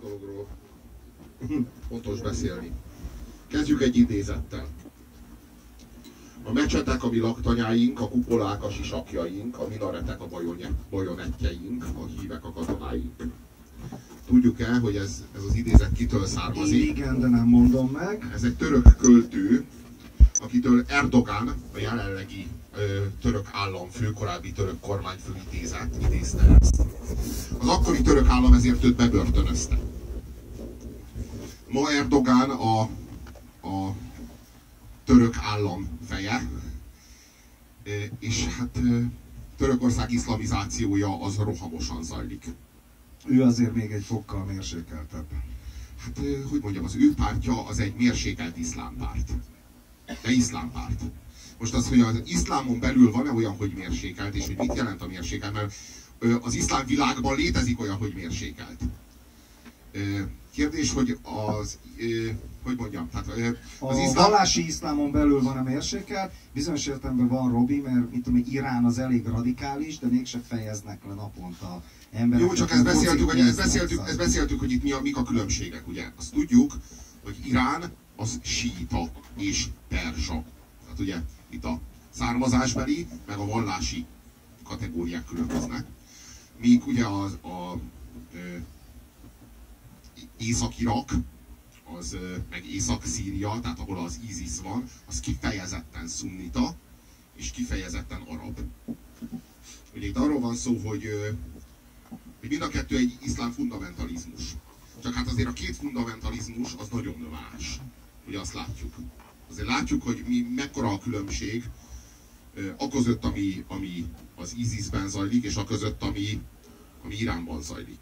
dologról fontos beszélni. Kezdjük egy idézettel. A mecsetek a mi laktanyáink, a kupolák a sisakjaink, a minaretek a bajonettjeink, a hívek a katonáink. Tudjuk-e, hogy ez az idézet kitől származik? Igen, de nem mondom meg. Ez egy török költő, akitől Erdogan, a jelenlegi török államfő, korábbi török kormányfő idézte ezt. Az akkori török állam ezért őt bebörtönözte. Ma Erdogan a török állam feje, és hát Törökország iszlamizációja az rohamosan zajlik. Ő azért még egy fokkal mérsékeltebb. Hát, hogy mondjam, az ő pártja az egy mérsékelt iszlámpárt. De iszlámpárt. Most az, hogy az iszlámon belül van-e olyan, hogy mérsékelt, és hogy mit jelent a mérsékelt, mert az iszlám világban létezik olyan, hogy mérsékelt. Kérdés, hogy hogy mondjam, tehát az a vallási iszlámon belül van a mérsékelt, bizonyos értelemben van Robi, mert mit tudom, Irán az elég radikális, de mégse fejeznek le naponta emberek. Jó, csak ezt beszéltük, hogy itt mik a különbségek, ugye? Azt tudjuk, hogy Irán az síita és perzsa. Tehát ugye itt a származásbeli, meg a vallási kategóriák különböznek. Míg ugye Észak-Irak, meg Észak-Szíria, tehát ahol az ISIS van, az kifejezetten szunnita, és kifejezetten arab. Ugye itt arról van szó, hogy mind a kettő egy iszlám fundamentalizmus. Csak hát azért a két fundamentalizmus az nagyon más. Ugye azt látjuk. Azért látjuk, hogy mekkora a különbség aközött, ami az ISIS-ben zajlik, és aközött, ami Iránban zajlik.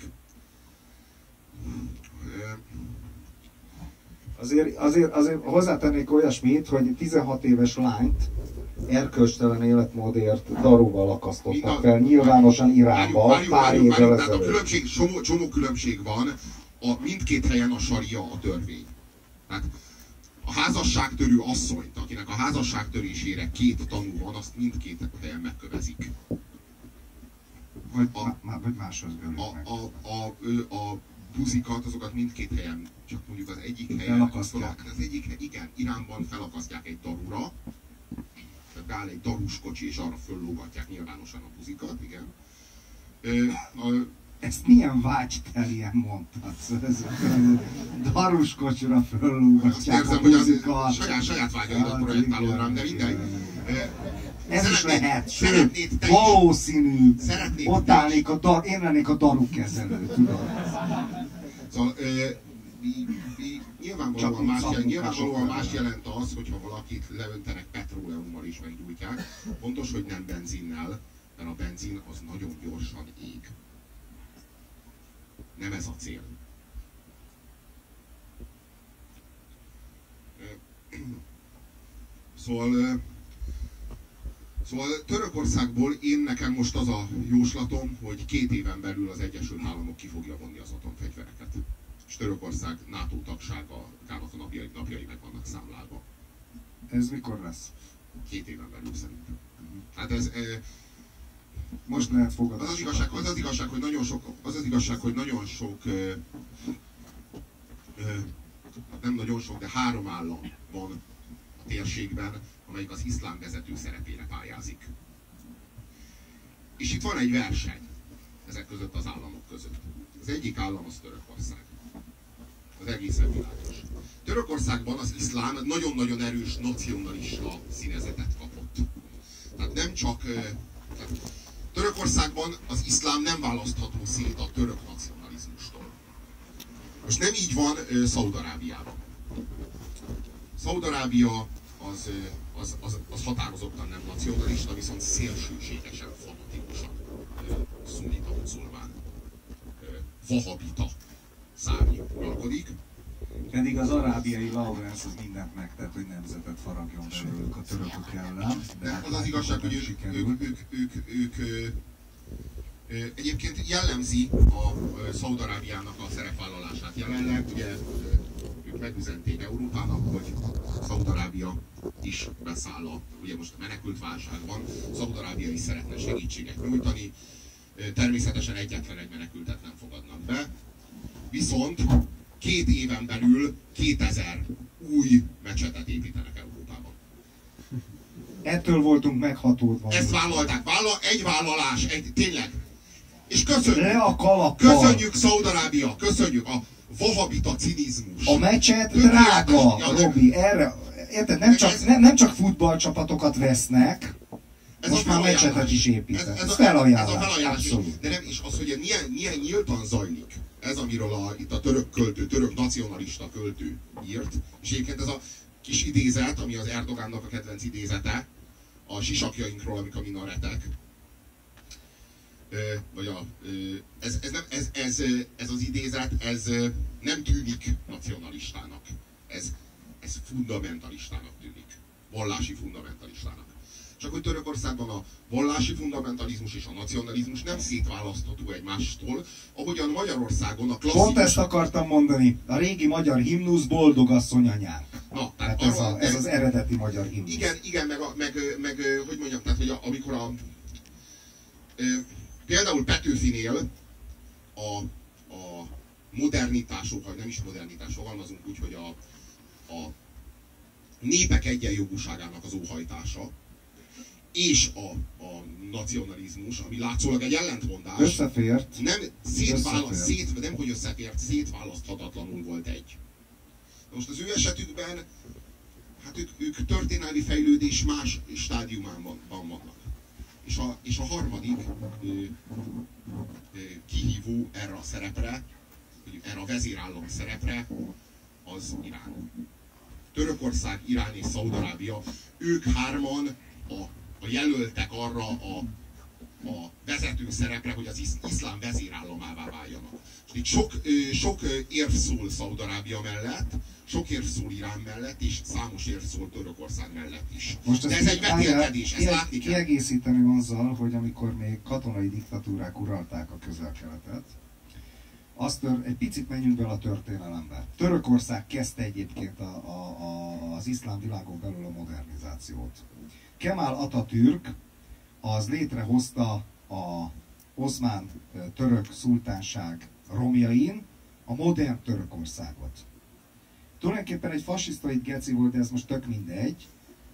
Azért hozzátennék olyasmit, hogy 16 éves lányt erkölcstelen életmódért daruval akasztottak fel, nyilvánosan Iránban, pár évvel ezelőtt. Csomó különbség van, mindkét helyen a saria a törvény. Tehát a házasságtörő asszonyt, akinek a házasságtörésére 2 tanú van, azt mindkét helyen megkövezik. Vagy máshoz meg. A buzikat, azokat mindkét helyen, csak mondjuk az egyik helyen... Felakasztják. Az egyik helyen, igen, Iránban felakasztják egy darura, tehát beáll egy darus kocsi, és arra föllógatják nyilvánosan a buzikat, igen. Ezt milyen vágyteljen mondtad? Darus kocsira föllógatják a buzikat. Saját vágyaidat projektálod rám, de mindegy. Ez is lehet, sőt, valószínű, ott állnék én lennék a darukezelő, tudod? Szóval nyilvánvalóan más jelent az, hogyha valakit leöntenek petróleummal és meggyújtják. Fontos, hogy nem benzinnel, mert a benzin az nagyon gyorsan ég. Nem ez a cél. Szóval Törökországból nekem most az a jóslatom, hogy 2 éven belül az Egyesült Államok ki fogja vonni az atomfegyvereket. És Törökország NATO tagságának a napjai meg vannak számlálva. Ez mikor lesz? 2 éven belül szerintem. Hát ez... Most lehet fogadni. Az az igazság, hogy nagyon sok nem nagyon sok, de 3 állam van a térségben, amelyik az iszlám vezető szerepére pályázik. És itt van egy verseny ezek között az államok között. Az egyik állam az Törökország. Az egészen világos. Törökországban az iszlám nagyon-nagyon erős nacionalista színezetet kapott. Tehát nem csak... Törökországban az iszlám nem választható szét a török nacionalizmustól. Most nem így van Szaúd-Arábiában. Szaúd-Arábia az határozottan nem nacionalista, viszont szélsőségesen, fanatikusan szunnita muzulmán, vahabita szárny uralkodik. Pedig az arábiai Lawrence az mindent megtett, hogy nemzetet faragjon belőlük a törökök ellen. De az az igazság, hogy ők egyébként jellemzi a Szaúd-Arábiának a szerepvállalását jelenleg. Ugye ők megüzenték Európának, hogy Szaúd-Arábia is beszáll ugye most a menekült válságban. Szaúd-Arábia is szeretne segítséget nyújtani. Természetesen egyetlen egy menekültet nem fogadnak be. viszont 2 éven belül 2000 új mecsetet építenek Európában. Ettől voltunk meghatódva. Ezt vállalták. Egy vállalás, tényleg. És köszönjük. Le a kalappal. Köszönjük Szaúd-Arábia, köszönjük a vahabita cinizmus. A meccset drága, Robi, erre, érted, nem csak futballcsapatokat vesznek, ez most már meccsetet is építenek. Ez felajánlás. Abszolút. De nem, és az, hogy milyen nyíltan zajlik, ez amiről itt a török nacionalista költő írt, és egyébként ez a kis idézet, ami az Erdogánnak a kedvenc idézete, a sisakjainkról, amik a minaretek, vagy ez az idézet, ez nem tűnik nacionalistának. Ez fundamentalistának tűnik. Vallási fundamentalistának. Csak hogy Törökországban a vallási fundamentalizmus és a nacionalizmus nem szétválasztható egymástól, ahogyan Magyarországon a klasszikus... Pont ezt akartam mondani. A régi magyar himnusz Boldog asszony anyánk. Na, tehát ez az eredeti magyar himnusz. Igen, meg hogy mondjam, tehát, hogy amikor például Petőfinél a modernitások, vagy nem is modernitás, fogalmazunk úgy, hogy a népek egyenjogúságának az óhajtása, és a nacionalizmus, ami látszólag egy ellentmondás, összefért. Nem hogy összefért, szétválaszthatatlanul volt egy. Most az ő esetükben, hát ők történelmi fejlődés más stádiumában vannak. És a harmadik kihívó erre a szerepre, erre a vezérállam szerepre, az Irán. Törökország, Irán és Szaúd-Arábia, ők hárman a jelöltek arra a vezető szerepre, hogy az iszlám vezérállamává váljanak. És itt sok érv szól Szaúd-Arábia mellett, sok érv szól Irán mellett, és számos érv szól Törökország mellett is. Most de ez egy vetélkedés, ezt látni kell. Kiegészíteném azzal, hogy amikor még katonai diktatúrák uralták a Közel-Keletet, egy picit menjünk bele a történelembe. Törökország kezdte egyébként az iszlám világon belül a modernizációt. Kemal Atatürk az létrehozta a oszmán török szultánság romjain a modern Törökországot. Tulajdonképpen egy fasisztai geci volt, de ez most tök mindegy.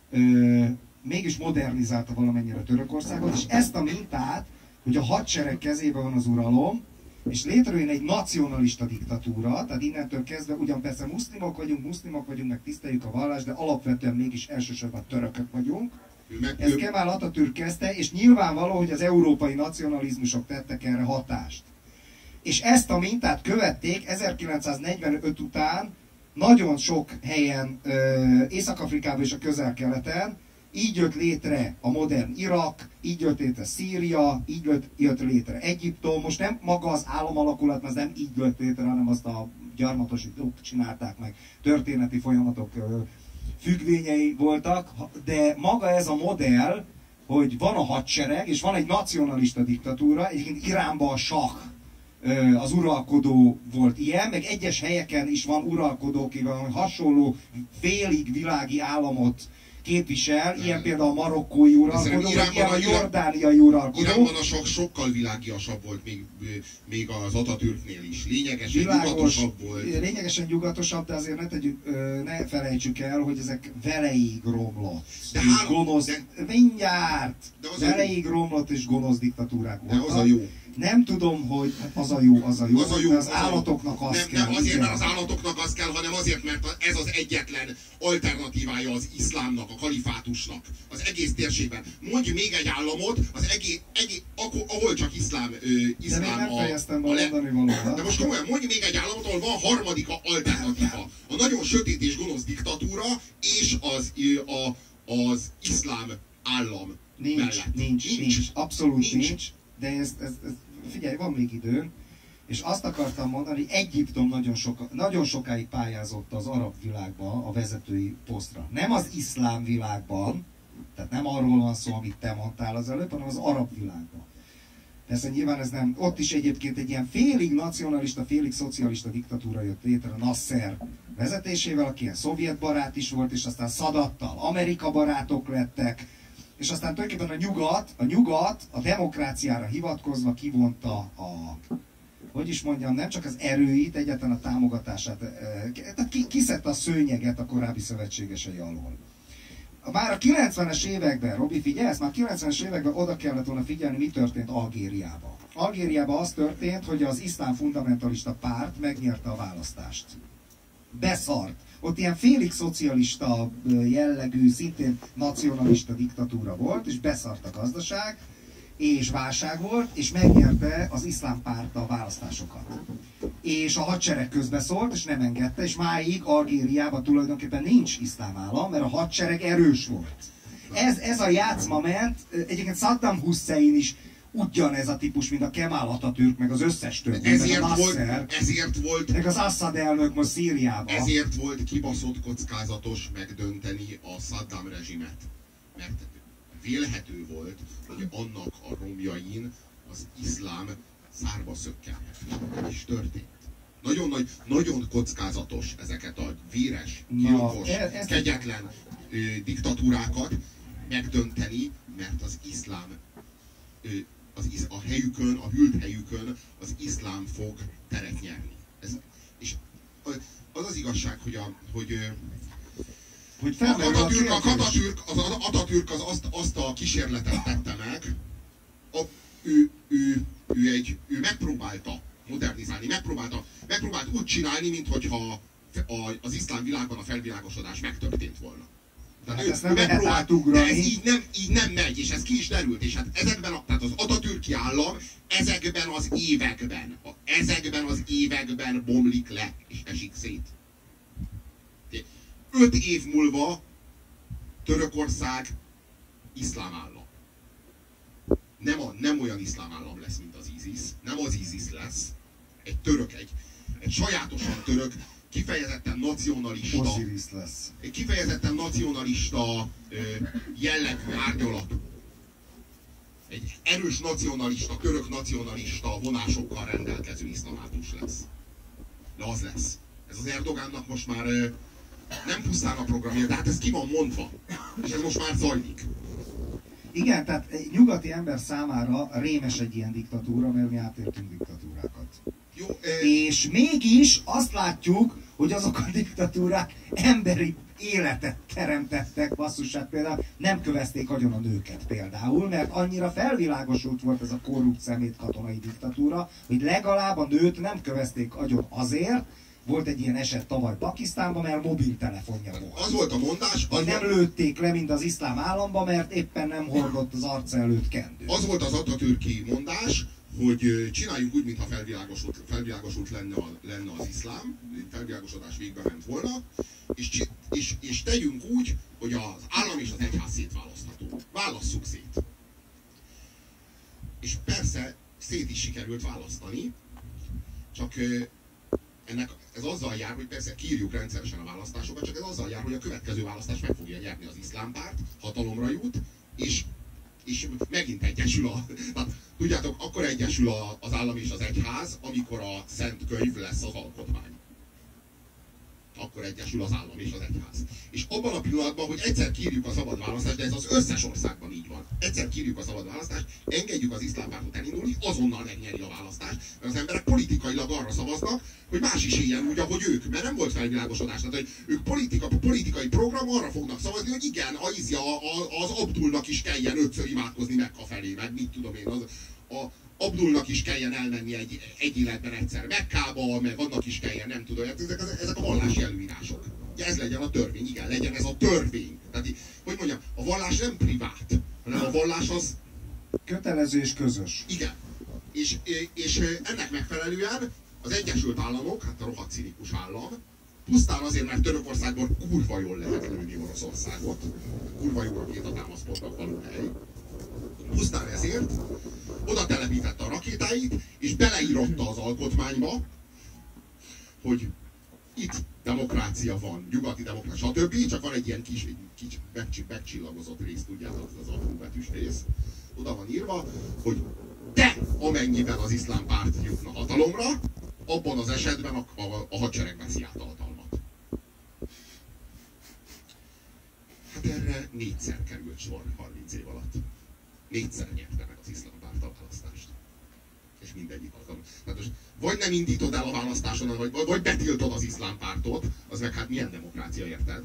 Mégis modernizálta valamennyire Törökországot, és ezt a mintát, hogy a hadsereg kezében van az uralom, és létrejön egy nacionalista diktatúra, tehát innentől kezdve ugyan persze muszlimok vagyunk, meg tiszteljük a vallást, de alapvetően mégis elsősorban törökök vagyunk. Ezt Kemal Atatürk kezdte, és nyilvánvaló, hogy az európai nacionalizmusok tettek erre hatást. És ezt a mintát követték 1945 után nagyon sok helyen, Észak-Afrikában és a Közel-Keleten, így jött létre a modern Irak, így jött létre Szíria, így jött létre Egyiptom. Most nem maga az államalakulat, mert az nem így jött létre, hanem azt a gyarmatosítók csinálták meg, történeti folyamatok függvényei voltak, de maga ez a modell, hogy van a hadsereg, és van egy nacionalista diktatúra, egyébként Iránban a sah az uralkodó volt ilyen, meg egyes helyeken is van uralkodó, aki hasonló félig világi államot képvisel, ilyen például a marokkói uralkodó, vagy ilyen a jordániai uralkodó. Iránban a sah sokkal világiasabb volt még az Atatürknél is. Lényegesen nyugatosabb volt. Lényegesen nyugatosabb, de azért ne felejtsük el, hogy ezek veleig romlott. Veleig romlott és gonosz diktatúrák voltak. De az a jó. Nem tudom, hogy az a jó, az állatoknak az kell. Nem azért, mert az állatoknak az kell, hanem azért, mert ez az egyetlen alternatívája az iszlámnak, a kalifátusnak, az egész térségben. Mondj még egy államot, ahol csak iszlám de még nem fejeztem be mondani valóban. De most komolyan, mondj még egy államot, ahol van harmadik alternatíva. A nagyon sötét és gonosz diktatúra és az iszlám állam mellett. Nincs. Abszolút nincs. De ez figyelj, van még idő, és azt akartam mondani, Egyiptom nagyon sokáig pályázott az arab világban a vezetői posztra. Nem az iszlám világban, tehát nem arról van szó, amit te mondtál az előbb, hanem az arab világban. Persze nyilván ez nem, ott is egyébként egy ilyen félig nacionalista, félig szocialista diktatúra jött létre Nasser vezetésével, aki ilyen szovjet barát is volt, és aztán Szadattal Amerika barátok lettek, és aztán tulajdonképpen a nyugat a demokráciára hivatkozva kivonta hogy is mondjam, nem csak az erőit, egyáltalán a támogatását, tehát kiszedte a szőnyeget a korábbi szövetségesei alól. Már a 90-es években, Robi, figyelsz? Már a 90-es években oda kellett volna figyelni, mi történt Algériában. Algériában az történt, hogy az iszlám fundamentalista párt megnyerte a választást. Beszart. Ott ilyen félig szocialista jellegű, szintén nacionalista diktatúra volt, és beszart a gazdaság, és válság volt, és megnyerte az iszlám párt a választásokat. És a hadsereg közbeszólt, és nem engedte, és máig Algériában tulajdonképpen nincs iszlám állam, mert a hadsereg erős volt. Ez a játszma ment, egyébként Saddam Hussein is ugyanez a típus, mint a Kemal Atatürk, meg az összes többi, ezért volt, meg az Assad elnök most Szíriában. Ezért volt kibaszott kockázatos megdönteni a Saddam rezsimet. Mert vélhető volt, hogy annak a romjain az iszlám szárba szökkenhet. És történt. Nagyon kockázatos ezeket a véres, gyilkos, kegyetlen diktatúrákat megdönteni, mert az iszlám a helyükön, a hűlt helyükön az iszlám fog teret nyerni. És az igazság, hogy Atatürk azt a kísérletet tette meg, ő megpróbálta modernizálni, megpróbált úgy csinálni, minthogyha az iszlám világban a felvilágosodás megtörtént volna. Tehát ezt nem lehet átugrani. De ez így nem megy, és ez ki is derült, és hát tehát az atatürki állam ezekben az években bomlik le, és esik szét. 5 év múlva Törökország iszlám állam. Nem olyan iszlám állam lesz, mint az ISIS. Nem az ISIS lesz. Egy török, egy sajátosan török, kifejezetten nacionalista. Osiris lesz. Egy kifejezetten nacionalista jellegű árnyalatú. Egy erős nacionalista, török nacionalista vonásokkal rendelkező iszlamátus lesz. De az lesz. Ez az Erdogánnak most már nem pusztán a programja, de hát ez ki van mondva. És ez most már zajlik. Igen, tehát egy nyugati ember számára rémes egy ilyen diktatúra, mert mi átéltünk diktatúrákat. Jó, és mégis azt látjuk, hogy azok a diktatúrák emberi életet teremtettek, basszus, hát például nem kövezték agyon a nőket például, mert annyira felvilágosult volt ez a korrupt szemét katonai diktatúra, hogy legalább a nőt nem kövezték agyon azért, volt egy ilyen eset tavaly Pakisztánban, mert mobiltelefonja volt. Az volt a mondás. Hogy nem lőtték le, mint az iszlám államba, mert éppen nem hordott az arca előtt kendő. Az volt az atatürki mondás, hogy csináljunk úgy, mintha felvilágosult lenne az iszlám, felvilágosodás végbe ment volna, és tegyünk úgy, hogy az állam és az egyház szétválasztható. Válasszuk szét. És persze szét is sikerült választani, csak ez azzal jár, hogy persze kiírjuk rendszeresen a választásokat, csak ez azzal jár, hogy a következő választás meg fogja nyerni az iszlám párt, hatalomra jut, és megint egyesül tehát, tudjátok, akkor egyesül az állam és az egyház, amikor a Szent Könyv lesz az alkotmány. Akkor egyesül az állam és az egyház. És abban a pillanatban, hogy egyszer kiírjuk a szabad választást, de ez az összes országban így van. Egyszer kiírjuk a szabad választást, engedjük az iszlám pártot elindulni, azonnal megnyeri a választást, mert az emberek politikailag arra szavaznak, hogy más is éljen úgy, ahogy ők, mert nem volt felvilágosodás. Tehát, hogy ők politikai program arra fognak szavazni, hogy igen, az Abdulnak is kelljen 5-ször imádkozni Mekka felé, meg mit tudom én, Abdulnak is kelljen elmenni egy életben egyszer Mekkába, meg annak is kelljen, nem tudom, ezek a vallási előírások. Ugye ez legyen a törvény, igen, legyen ez a törvény. Tehát, hogy mondjam, a vallás nem privát, hanem a vallás az... kötelező és közös. Igen. És ennek megfelelően az Egyesült Államok, hát a rohadt cinikus állam, pusztán azért, mert Törökországból kurva jól lehet lőni Oroszországot, kurva jó rakétatámaszpontnak való hely, pusztán ezért oda telepítette a rakétáit, és beleírotta az alkotmányba, hogy itt demokrácia van, nyugati demokrácia, stb. Csak van egy ilyen kis megcsillagozott rész, tudjátok, az alfabetűs rész. Oda van írva, hogy de amennyiben az iszlám párt jutna hatalomra, abban az esetben a hadsereg veszi át a hatalmat. Hát erre 4-szer került sor 30 év alatt. 4-szer nyerte meg az iszlám párt a választást. És mindegyik az. Tehát most vagy nem indítod el a választáson, vagy betiltod az iszlám pártot, az meg hát milyen demokrácia, érted?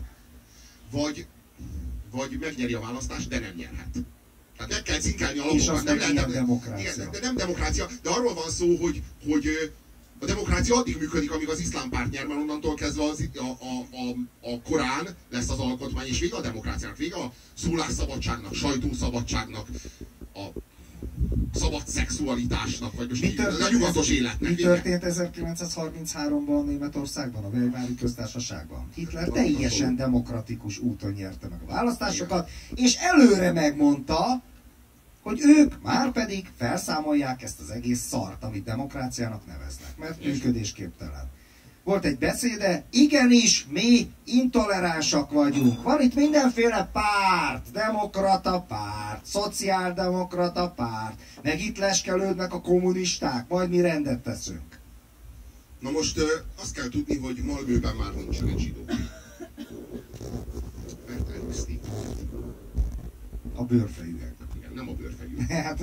Vagy megnyeri a választást, de nem nyerhet. Tehát meg kell cinkelni a lapokat. Nem lehet demokrácia. Igen, de nem demokrácia, de arról van szó, hogy a demokrácia addig működik, amíg az iszlám párt nyer, mert onnantól kezdve a Korán lesz az alkotmány, és vége a demokráciának, vége a szólásszabadságnak, sajtószabadságnak, a szabad szexualitásnak, vagy most a nyugatos életnek. Mi történt 1933-ban Németországban, a Weimári köztársaságban? Hitler teljesen demokratikus úton nyerte meg a választásokat, és előre megmondta, hogy ők már pedig felszámolják ezt az egész szart, amit demokráciának neveznek, mert működésképtelen. Volt egy beszéde, igenis, mi intoleránsak vagyunk. Van itt mindenféle párt, demokrata párt, szociáldemokrata párt, meg itt leskelődnek a kommunisták, majd mi rendet teszünk. Na most azt kell tudni, hogy Malmöben már nincsenek zsidók. Mert elűzték. A bőrfejűek. Nem a bőrfejűek. Hát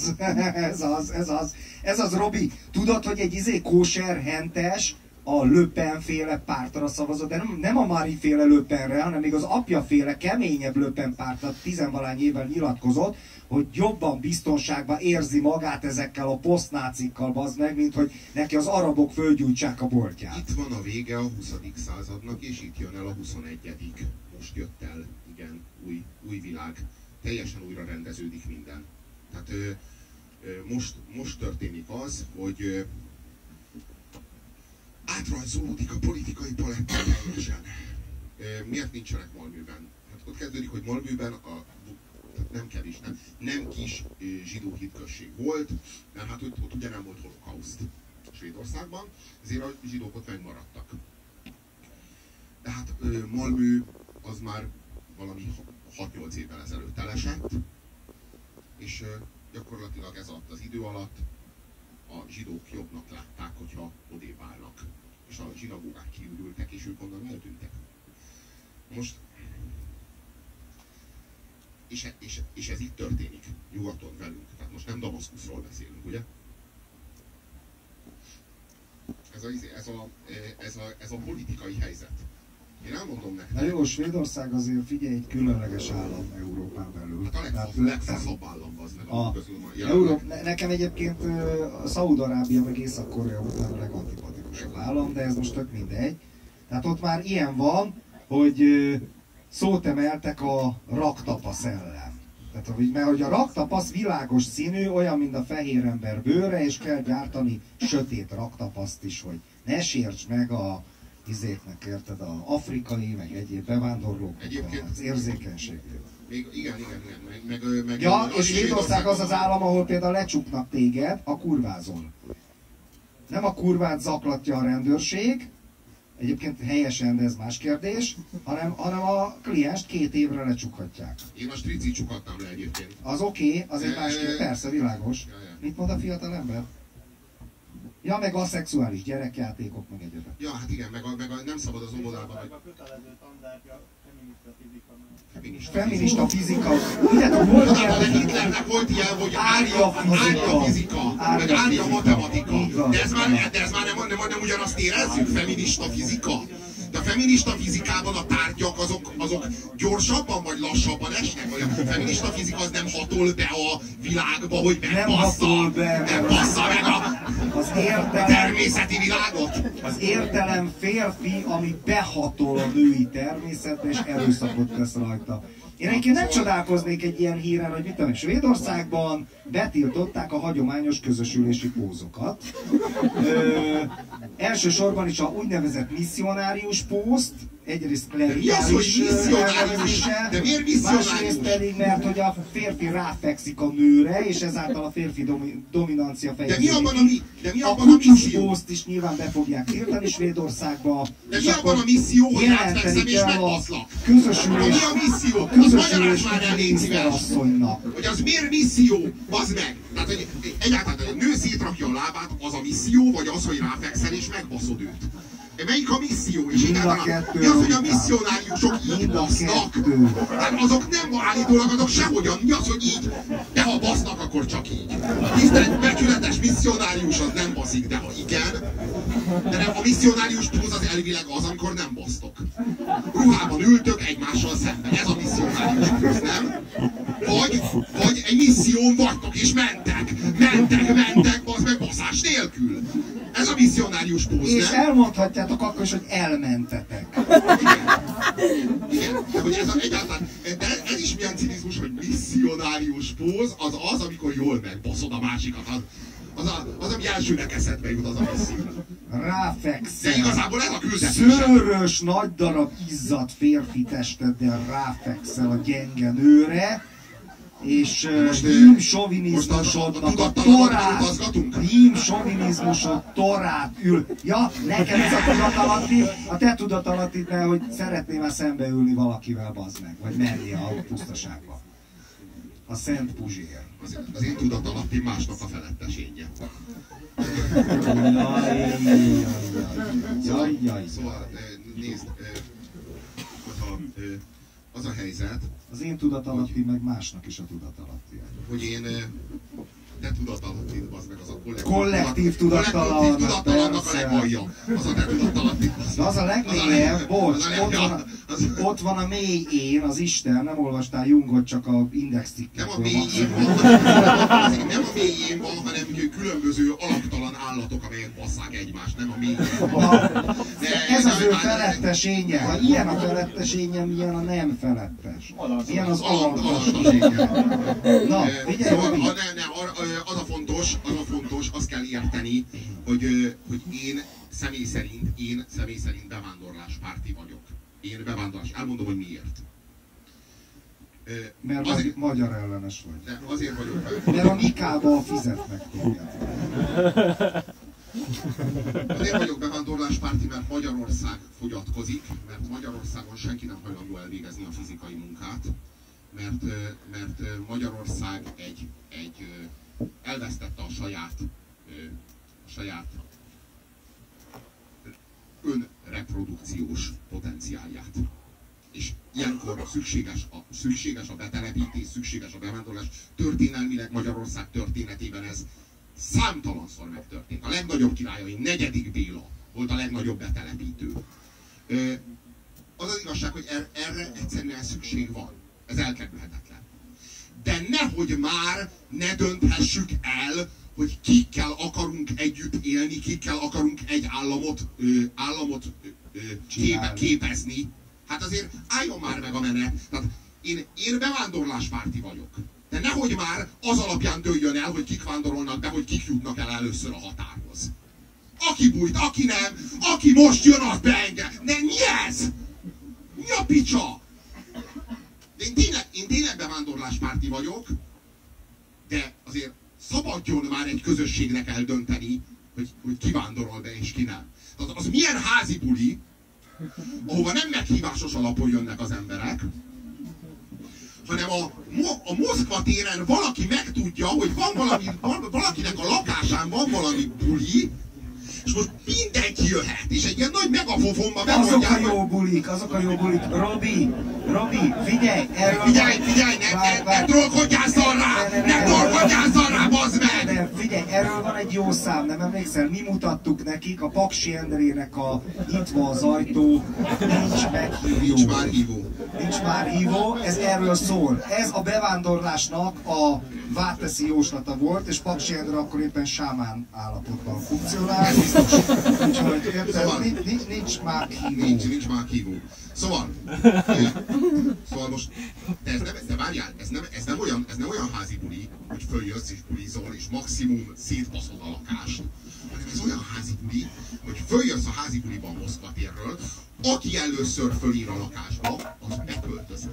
ez az, Robi. Tudod, hogy egy kóser hentes a Le Pen féle pártra szavazott, de nem a Marie féle Le Penre, hanem még az apja féle keményebb Le Pen pártra 10-valahány évvel nyilatkozott, hogy jobban biztonságban érzi magát ezekkel a posztnácikkal, bazd meg, mint hogy neki az arabok fölgyújtsák a boltját. Itt van a vége a 20. századnak, és itt jön el a 21. Most jött el, igen, új világ. Teljesen újra rendeződik minden. Tehát most történik az, hogy átrajzolódik a politikai paletta teljesen. Miért nincsenek Malmöben? Hát ott kezdődik, hogy Malmöben nem kevés, nem kis zsidó hitközség volt, mert hát ott ugye nem volt holokauszt Svédországban, ezért a zsidók ott megmaradtak. De hát Malmö az már valami 6-8 évvel ezelőtt elesett, és gyakorlatilag ez alatt az idő alatt a zsidók jobbnak látták, hogyha odébb állnak. És a zsinagógák kiürültek, és ők onnan eltűntek. Most... És ez itt történik, nyugaton velünk. Tehát most nem Damaszkuszról beszélünk, ugye? Ez a politikai helyzet. Én elmondom nektek. Na jó, Svédország azért figyelj, egy különleges állam Európán belül. Hát a legfaszabb állam az meg nekem egyébként Szaúd-Arábia meg Észak-Korea után a legantipatikusabb állam, de ez most tök mindegy. Tehát ott már ilyen van, hogy szót emeltek a raktapa ellen. Tehát, mert hogy a raktapaszt világos színű, olyan, mint a fehér ember bőre, és kell gyártani sötét raktapaszt is, hogy ne sérts meg a izéknek, érted, az afrikai, meg egyéb bevándorlók az érzékenységét. Igen. Ja, és Svédország az az állam, ahol például lecsuknak téged a kurvázon. Nem a kurvát zaklatja a rendőrség, egyébként helyesen, de ez más kérdés, hanem a klienst 2 évre lecsukhatják. Én a stricit csukhatnám le egyébként. Az oké, azért másképp, persze, világos. Mit mond a fiatal ember? Ja, meg a szexuális gyerekjátékok, meg egyébként. Ja, hát igen, meg nem szabad az óvodában, hogy... A kötelező tandárja feminista fizika. Feminista fizika. Ugye, volt ilyen... De Hitlernek volt ilyen, hogy árja fizika, meg árja matematika. De ez már nem ugyanazt érezzük, feminista fizika. De a feminista fizikában a tárgyak azok gyorsabban vagy lassabban esnek? Vagy a feminista fizika az nem hatol be a világba, hogy megbassza meg a természeti világot? Az értelem férfi, ami behatol a női természetbe, és erőszakot tesz rajta. Én egyébként nem csodálkoznék egy ilyen híren, hogy mit tudom, Svédországban betiltották a hagyományos közösülési pózokat. Elsősorban is a úgynevezett misszionárius pózt, egyrészt klerikális elnevezése, másrészt pedig, mert hogy a férfi ráfekszik a nőre, és ezáltal a férfi dominancia fejeződik. A kutyuspózt is nyilván be fogják tiltani Svédországba. De mi abban a misszió, hogy átfekszem és megbaszlak? Mi a misszió? Az magyarázz már el, légy szíves. Hogy az miért misszió? Bazd meg! Tehát, hogy egyáltalán a nő szétrakja a lábát, az a misszió, vagy az, hogy ráfekszel és megbaszod őt? Melyik a misszió? És Mind a egyáltalán kettő, mi az, hogy a Rukán. misszionáriusok így Mind a basznak? kettő. Hát azok nem állítólag, azok sehogyan. Mi az, hogy így? De ha basznak, akkor csak így. Tisztelt, becsületes misszionárius az nem baszik, de ha igen. De nem, a misszionárius póz az elvileg az, amikor nem basztok. Ruhában ültök egymással szemben. Ez a misszionárius póz, nem? Vagy egy misszión vagytok és mentek, bazd meg baszás nélkül. Ez a misszionárius póz, És nem? elmondhatjátok akkor is, hogy elmentetek. Igen, de hogy ez egyáltalán, de ez is milyen cinizmus, hogy misszionárius póz, az, amikor jól megbaszod a másikat. Az, ami elsőnek eszedbe jut, az a misszió. Ráfekszel. De igazából ez a küldetés. Szőrös, nagy darab izzadt férfi testeddel ráfekszel a gyenge nőre, és hímsovinizmusodnak a torát, hímsovinizmusod torát ül. Ja, neked ez a tudatalatti, a te tudatalattidben, hogy szeretném már szembeülni valakivel, bazd meg, vagy menni a pusztaságba. A Szent Puzsér. Az én tudatalattim másnak a felettesénye. Jaj. Szóval nézd, az a helyzet, Az én tudatalatti meg másnak is a tudatalatti. hogy én te tudatalattin, az meg az a kollektív tudattalannak a legalja. Az a te tudatalattin. De az a leglényebb, bocs, ott van a mély én, az Isten, nem olvastál Jungot, csak a index cikkekből. Nem a mély én van, nem a mély én van, hanem különböző alaptalan állatok, amelyek basszák egymást, nem a mély én van. Ez az ő felettesénye. Ha ilyen a felettesénye, milyen a nem felettes. Ilyen az alaptesénye. Na, figyelj, az a fontos, azt kell érteni, hogy én személy szerint bevándorláspárti vagyok. Én bevándorlás. Elmondom, hogy miért. Mert azért, magyar ellenes vagy. De azért vagyok Mert a Mikában fizetnek téged. Azért vagyok bevándorláspárti, mert Magyarország fogyatkozik, mert Magyarországon senki nem hajlandó elvégezni a fizikai munkát, mert Magyarország elvesztette a saját önreprodukciós potenciálját. És ilyenkor szükséges a betelepítés, szükséges a bevándorlás. Történelmileg Magyarország történetében ez számtalanszor megtörtént. A legnagyobb királyaink, 4. Béla volt a legnagyobb betelepítő. Az az igazság, hogy erre egyszerűen szükség van. Ez elkerülhetetlen. De nehogy már ne dönthessük el, hogy kikkel akarunk együtt élni, kikkel akarunk egy államot képezni. Hát azért álljon már meg a menet. Tehát én bevándorláspárti vagyok. De nehogy már az alapján dőljön el, hogy kik vándorolnak be, hogy kik jutnak el először a határhoz. Aki bújt, aki nem, aki most jön, az be engem. De mi ez? Mi a picsa? Én tényleg bevándorláspárti vagyok, de azért szabadjon már egy közösségnek eldönteni, hogy ki vándorol be és ki nem. Tehát az milyen házi buli, ahova nem meghívásos alapon jönnek az emberek, hanem a Moszkva téren valaki megtudja, hogy valakinek a lakásán van valami buli, és most mindenki jöhet, és egy ilyen nagy megafofonba bemondják, azok a jó bulik. Robi, figyelj! Figyelj, ne trollkodjál szarrá! Ne trollkodjál szarrá, bazd meg! De figyelj, erről van egy jó szám, nem emlékszel? Mi mutattuk nekik, a Paksi Endrének a nyitva az ajtó, nincs meghívó. Nincs már hívó, ez erről szól. Ez a bevándorlásnak a várteszi jóslata volt, és Paksi Endre akkor éppen sámán állapotban funkcionál. Úgyhogy érted, nincs már hívó. Nincs már hívó. Szóval most, de várjál, ez nem olyan házi buli, hogy följössz és bulizol, és maximum szétbaszod a lakást, hanem ez olyan házi buli, hogy följössz a házi buliban Moszkva térről, aki először fölír a lakásba, az beköltözik.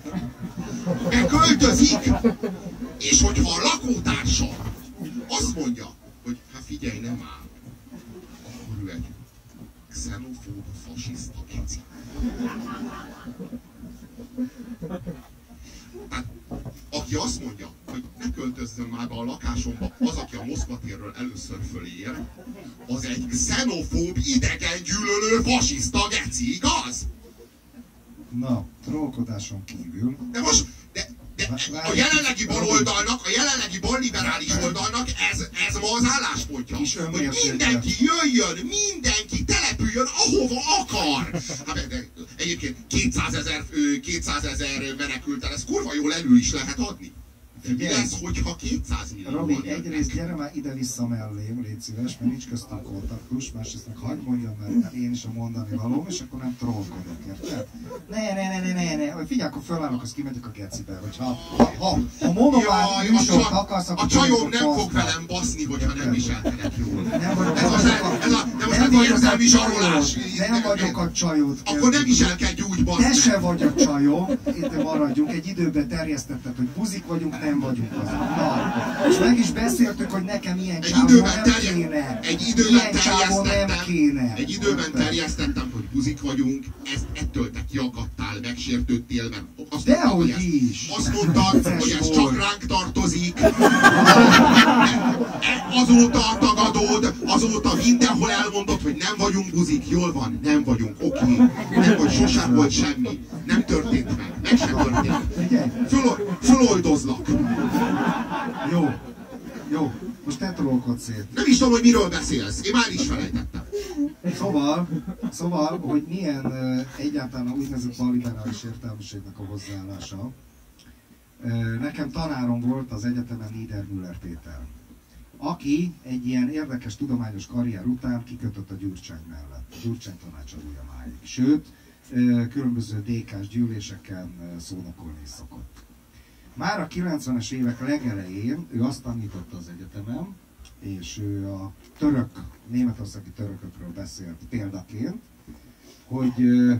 És hogyha a lakótársa azt mondja, hogy hát figyelj, nem áll, akkor ő egy xenofób, fasiszta geci. aki azt mondja, hogy ne költözzön már be a lakásomba az, aki a Moszkva térről először fölér, az egy xenofób, idegengyűlölő, fasiszta geci, igaz? Na, trollkodáson kívül. De most, a jelenlegi baloldalnak, a jelenlegi balliberális oldalnak ez ma az álláspontja. Hogy mindenki jöjjön, mindenki települjön, ahova akar. Hát, de egyébként 200 000 menekültel, ez kurva jól elő is lehet adni. Mi lesz, hogyha 200 millió? Robi, egyrészt gyere már ide-vissza mellém, légy szíves, mert nincs köztünk kontaktus, másrészt meg hagyd mondjam, mert én is a mondani valóm, és akkor nem trollkodok, érted? Ne, figyelj, akkor fölállok, azt kimegyek a gecibe, vagy ha monomár műsort akarsz, akkor... A csajom nem fog velem baszni, hogyha nem viselkedek jól. Nem vagyok a csajod. Akkor nem viselkedj úgy, bassz meg. Te se vagy a csajom, itt maradjunk, egy időben terjesztetted, hogy buzik vagyunk, nem vagyunk azon. Na, és meg is beszéltük, hogy nekem ilyen csávon nem kéne. Egy időben terjesztettem, hogy buzik vagyunk, ettől te kiakadtál, megsértődtél, mert azt mondtad, hogy ez csak ránk tartozik. Azóta tagadod, azóta mindenhol elmondod, hogy nem vagyunk buzik. Jól van, nem vagyunk, oké. Nem vagy, sosem volt semmi. Nem történt meg sem történt. Föloldozlak. Jó, most te trollkodsz szét. Nem is tudom, hogy miről beszélsz. Én már is felejtettem. Szóval, hogy milyen egyáltalán a úgynevezett balliberális értelmiségnek a hozzáállása. Nekem tanárom volt az egyetemen Niedermüller Péter, aki egy ilyen érdekes tudományos karrier után kikötött a Gyurcsány mellett. A Gyurcsány tanácsadója máig. Sőt, különböző DK-s gyűléseken szónokolni is szokott. Már a 90-es évek legelején ő azt tanította az egyetemen, és ő a németországi törökökről beszélt példaként, hogy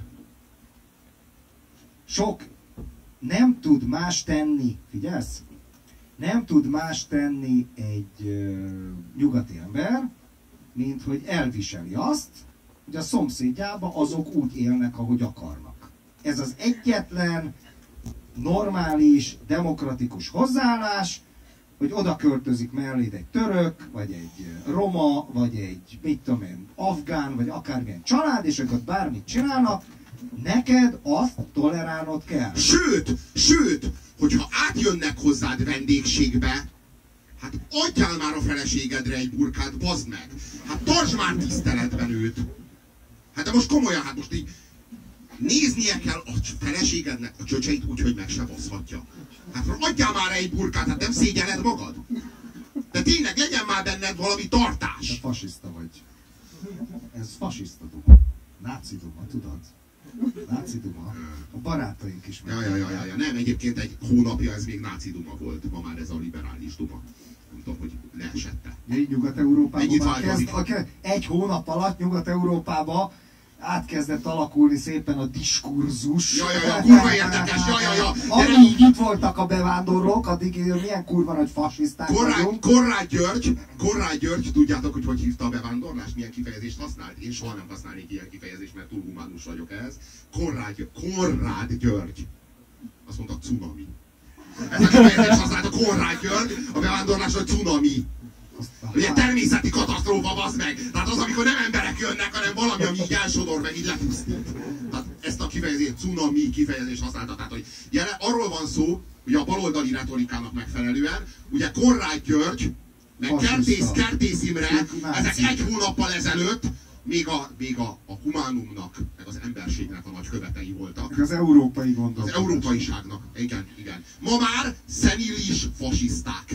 sok nem tud más tenni, figyelsz? Nem tud más tenni egy nyugati ember, mint hogy elviseli azt, hogy a szomszédjában azok úgy élnek, ahogy akarnak. Ez az egyetlen normális, demokratikus hozzáállás, hogy oda költözik melléd egy török, vagy egy roma, vagy egy, mit tudom én, afgán, vagy akármilyen család, és ők ott bármit csinálnak, neked azt tolerálnod kell. Sőt, hogyha átjönnek hozzád vendégségbe, hát adjál már a feleségedre egy burkát, bazd meg! Hát tartsd már tiszteletben őt! Hát de most komolyan, hát most így néznie kell a feleségednek a csöcseit úgy, hogy meg se baszhatja. Hát adjál már egy burkát, hát nem szégyeled magad? De tényleg legyen már benned valami tartás! De fasiszta vagy. Ez fasiszta duma. Náci duma, tudod? Náci duma. A barátaink is meg. Ja. Nem, egyébként egy hónapja ez még náci duma volt. Ma már ez a liberális duma. Nem tudom, hogy leesette. Így Nyugat-Európában egy hónap alatt Nyugat-Európában átkezdett alakulni szépen a diskurzus. Kurva érdekes, Amíg itt voltak a bevándorlók, addig milyen kurva nagy fasiszták vagyunk. Korrád György, tudjátok, hogy hívta a bevándorlást? Milyen kifejezést használt? Én soha nem használnék ilyen kifejezést, mert túl humánus vagyok ehhez. Konrád György. Azt mondta, cunami. Ez a kifejezést használta Konrád György, a bevándorlás, hogy cunami. Ugye természeti katasztrófa, bazd meg! Tehát az, amikor nem emberek jönnek, hanem valami, ami így elsodor, meg így lepusztít. Tehát ezt a kifejezést, cunami kifejezést használta. Tehát, hogy arról van szó, ugye a baloldali retorikának megfelelően, ugye Konrád György, meg Kertész Imre, ezek egy hónappal ezelőtt még a humánumnak, meg az emberségnek a nagy követei voltak. Meg az európai gondolkodás. Az európaiságnak, igen. Ma már szenilis fasiszták.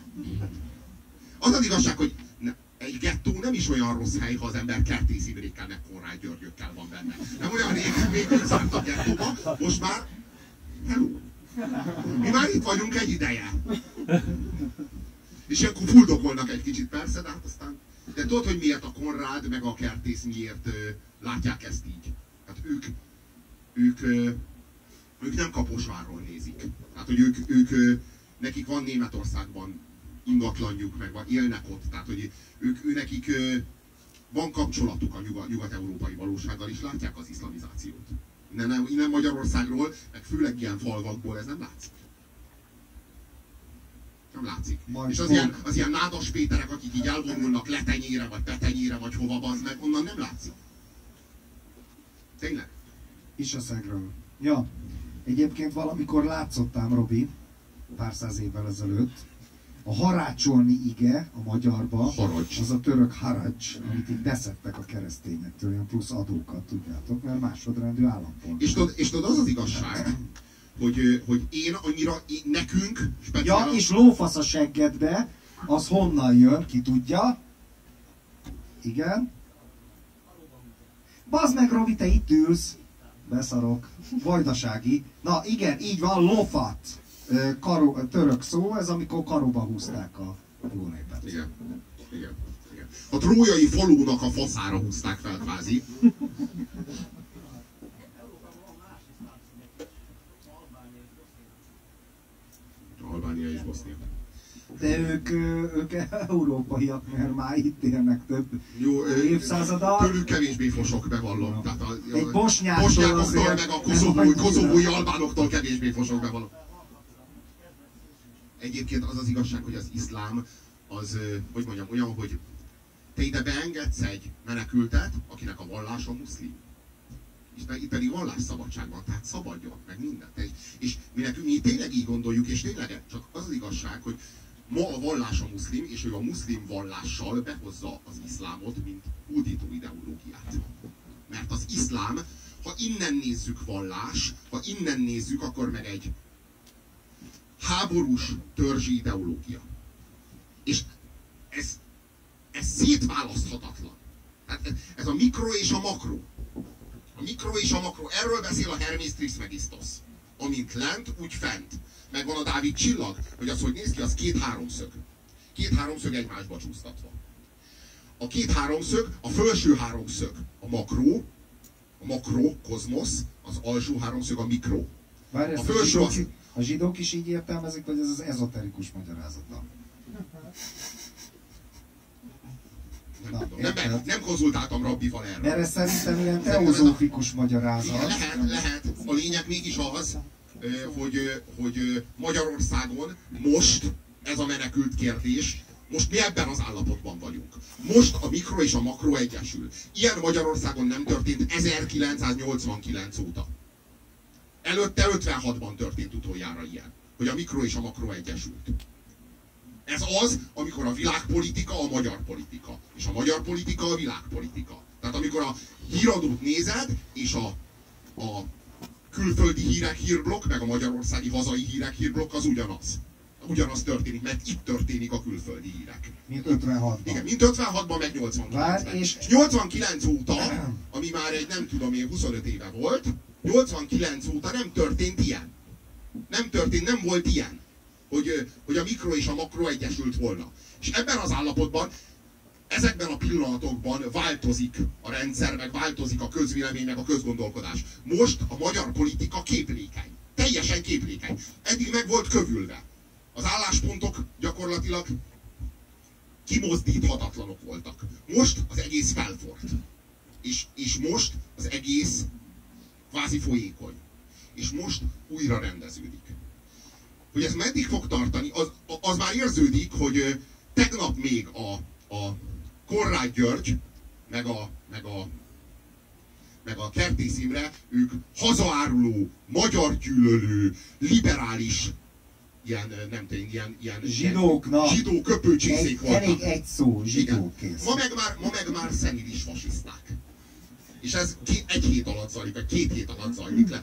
Az az igazság, hogy egy gettó nem is olyan rossz hely, ha az ember Kertész Imrékkel, meg Konrád Györgyökkel van benne. Nem olyan rég zárt a gettóba, most már hello. Mi már itt vagyunk egy ideje. És ilyenkor fuldokolnak egy kicsit, persze, de hát aztán... De tudod, hogy miért a Konrád meg a Kertész miért látják ezt így? Hát ők nem Kaposvárról nézik. Tehát, hogy nekik van Németországban ingatlanjuk, meg van, élnek ott, tehát hogy nekik van kapcsolatuk a nyugat-európai valósággal, és látják az iszlamizációt. Innen Magyarországról, meg főleg ilyen falvakból ez nem látszik. Nem látszik. Majd És az ilyen nádas Péterek, akik így elvonulnak Letenyére, vagy Petenyére, vagy hova, bazd meg, onnan nem látszik. Tényleg? Isaszegről. Ja, egyébként valamikor látszottám, Robi, pár száz évvel ezelőtt, a harácsolni ige a magyarba, az a török haracs, amit így beszedtek a keresztényektől, ilyen plusz adókat, tudjátok, mert másodrendű állampolgár. És tudod, az az igazság, hogy én annyira, nekünk speciál... Ja, és lófasz a seggedbe, az honnan jön, ki tudja? Igen? Bazd meg, Robi, te itt ülsz. Beszarok. Vajdasági. Na igen, így van, lofat. Török szó, ez amikor karóba húzták a jó népet. Igen. Igen. Igen. A trójai falónak a faszára húzták fel, kvázi. Albánia és Bosznia. De ők európaiak, mert már itt élnek több évszázada. Tőlük kevésbé fosok, bevallom. No. Tehát egy bosnyáktól meg a koszovói albánoktól kevésbé fosok, bevallom. Egyébként az az igazság, hogy az iszlám az, hogy mondjam, olyan, hogy te ide beengedsz egy menekültet, akinek a vallása muszlim. És itt pedig vallásszabadság van, tehát szabadjon, meg mindent. És mi tényleg így gondoljuk, és tényleg csak az az igazság, hogy ma a vallás a muszlim, és ő a muszlim vallással behozza az iszlámot, mint hódító ideológiát. Mert az iszlám, ha innen nézzük vallás, ha innen nézzük, akkor meg egy háborús törzsi ideológia. És ez szétválaszthatatlan. Tehát ez a mikro és a makro. A mikro és a makro. Erről beszél a Hermes Trismegistos. Amint lent, úgy fent. Megvan a Dávid csillag, hogy az, hogy néz ki, az két háromszög. Két háromszög egymásba csúsztatva. A két háromszög, a felső háromszög a makro, kozmosz, az alsó háromszög a mikro. Várj, a zsidók is így értelmezik, vagy ez az ezoterikus magyarázata? Nem konzultáltam rabbival erről. Mert ez szerintem ilyen teozófikus magyarázat. Lehet. A lényeg mégis az, hogy Magyarországon most ez a menekült kérdés, most mi ebben az állapotban vagyunk. Most a mikro és a makro egyesül. Ilyen Magyarországon nem történt 1989 óta. Előtte 56-ban történt utoljára ilyen, hogy a mikro és a makro egyesült. Ez az, amikor a világpolitika a magyar politika, és a magyar politika a világpolitika. Tehát amikor a híradót nézed, és a külföldi hírek hírblokk, meg a magyarországi hazai hírek hírblokk az ugyanaz. Ugyanaz történik, mert itt történik a külföldi hírek. Mint 56-ban. Igen, mint 56-ban, meg 89-ben. És 89 óta, ami már egy nem tudom én 25 éve volt, 89 óta nem történt ilyen. Nem volt ilyen. Hogy a mikro és a makro egyesült volna. És ebben az állapotban, ezekben a pillanatokban változik a rendszer, meg változik a közvélemény, meg a közgondolkodás. Most a magyar politika képlékeny. Teljesen képlékeny. Eddig meg volt kövülve. Az álláspontok gyakorlatilag kimozdíthatatlanok voltak. Most az egész felfort. És most az egész kvázi folyékony. És most újra rendeződik. Hogy ez meddig fog tartani, az már érződik, hogy tegnap még a Konrád György, meg a Kertész Imre, ők hazaáruló, magyargyűlölő, liberális, ilyen zsidó köpőcsészék voltak. Elég egy szó, zsidó kész. Ma meg már szenilis fasiszták. És ez egy hét alatt zajlik, vagy 2 hét alatt zajlik le.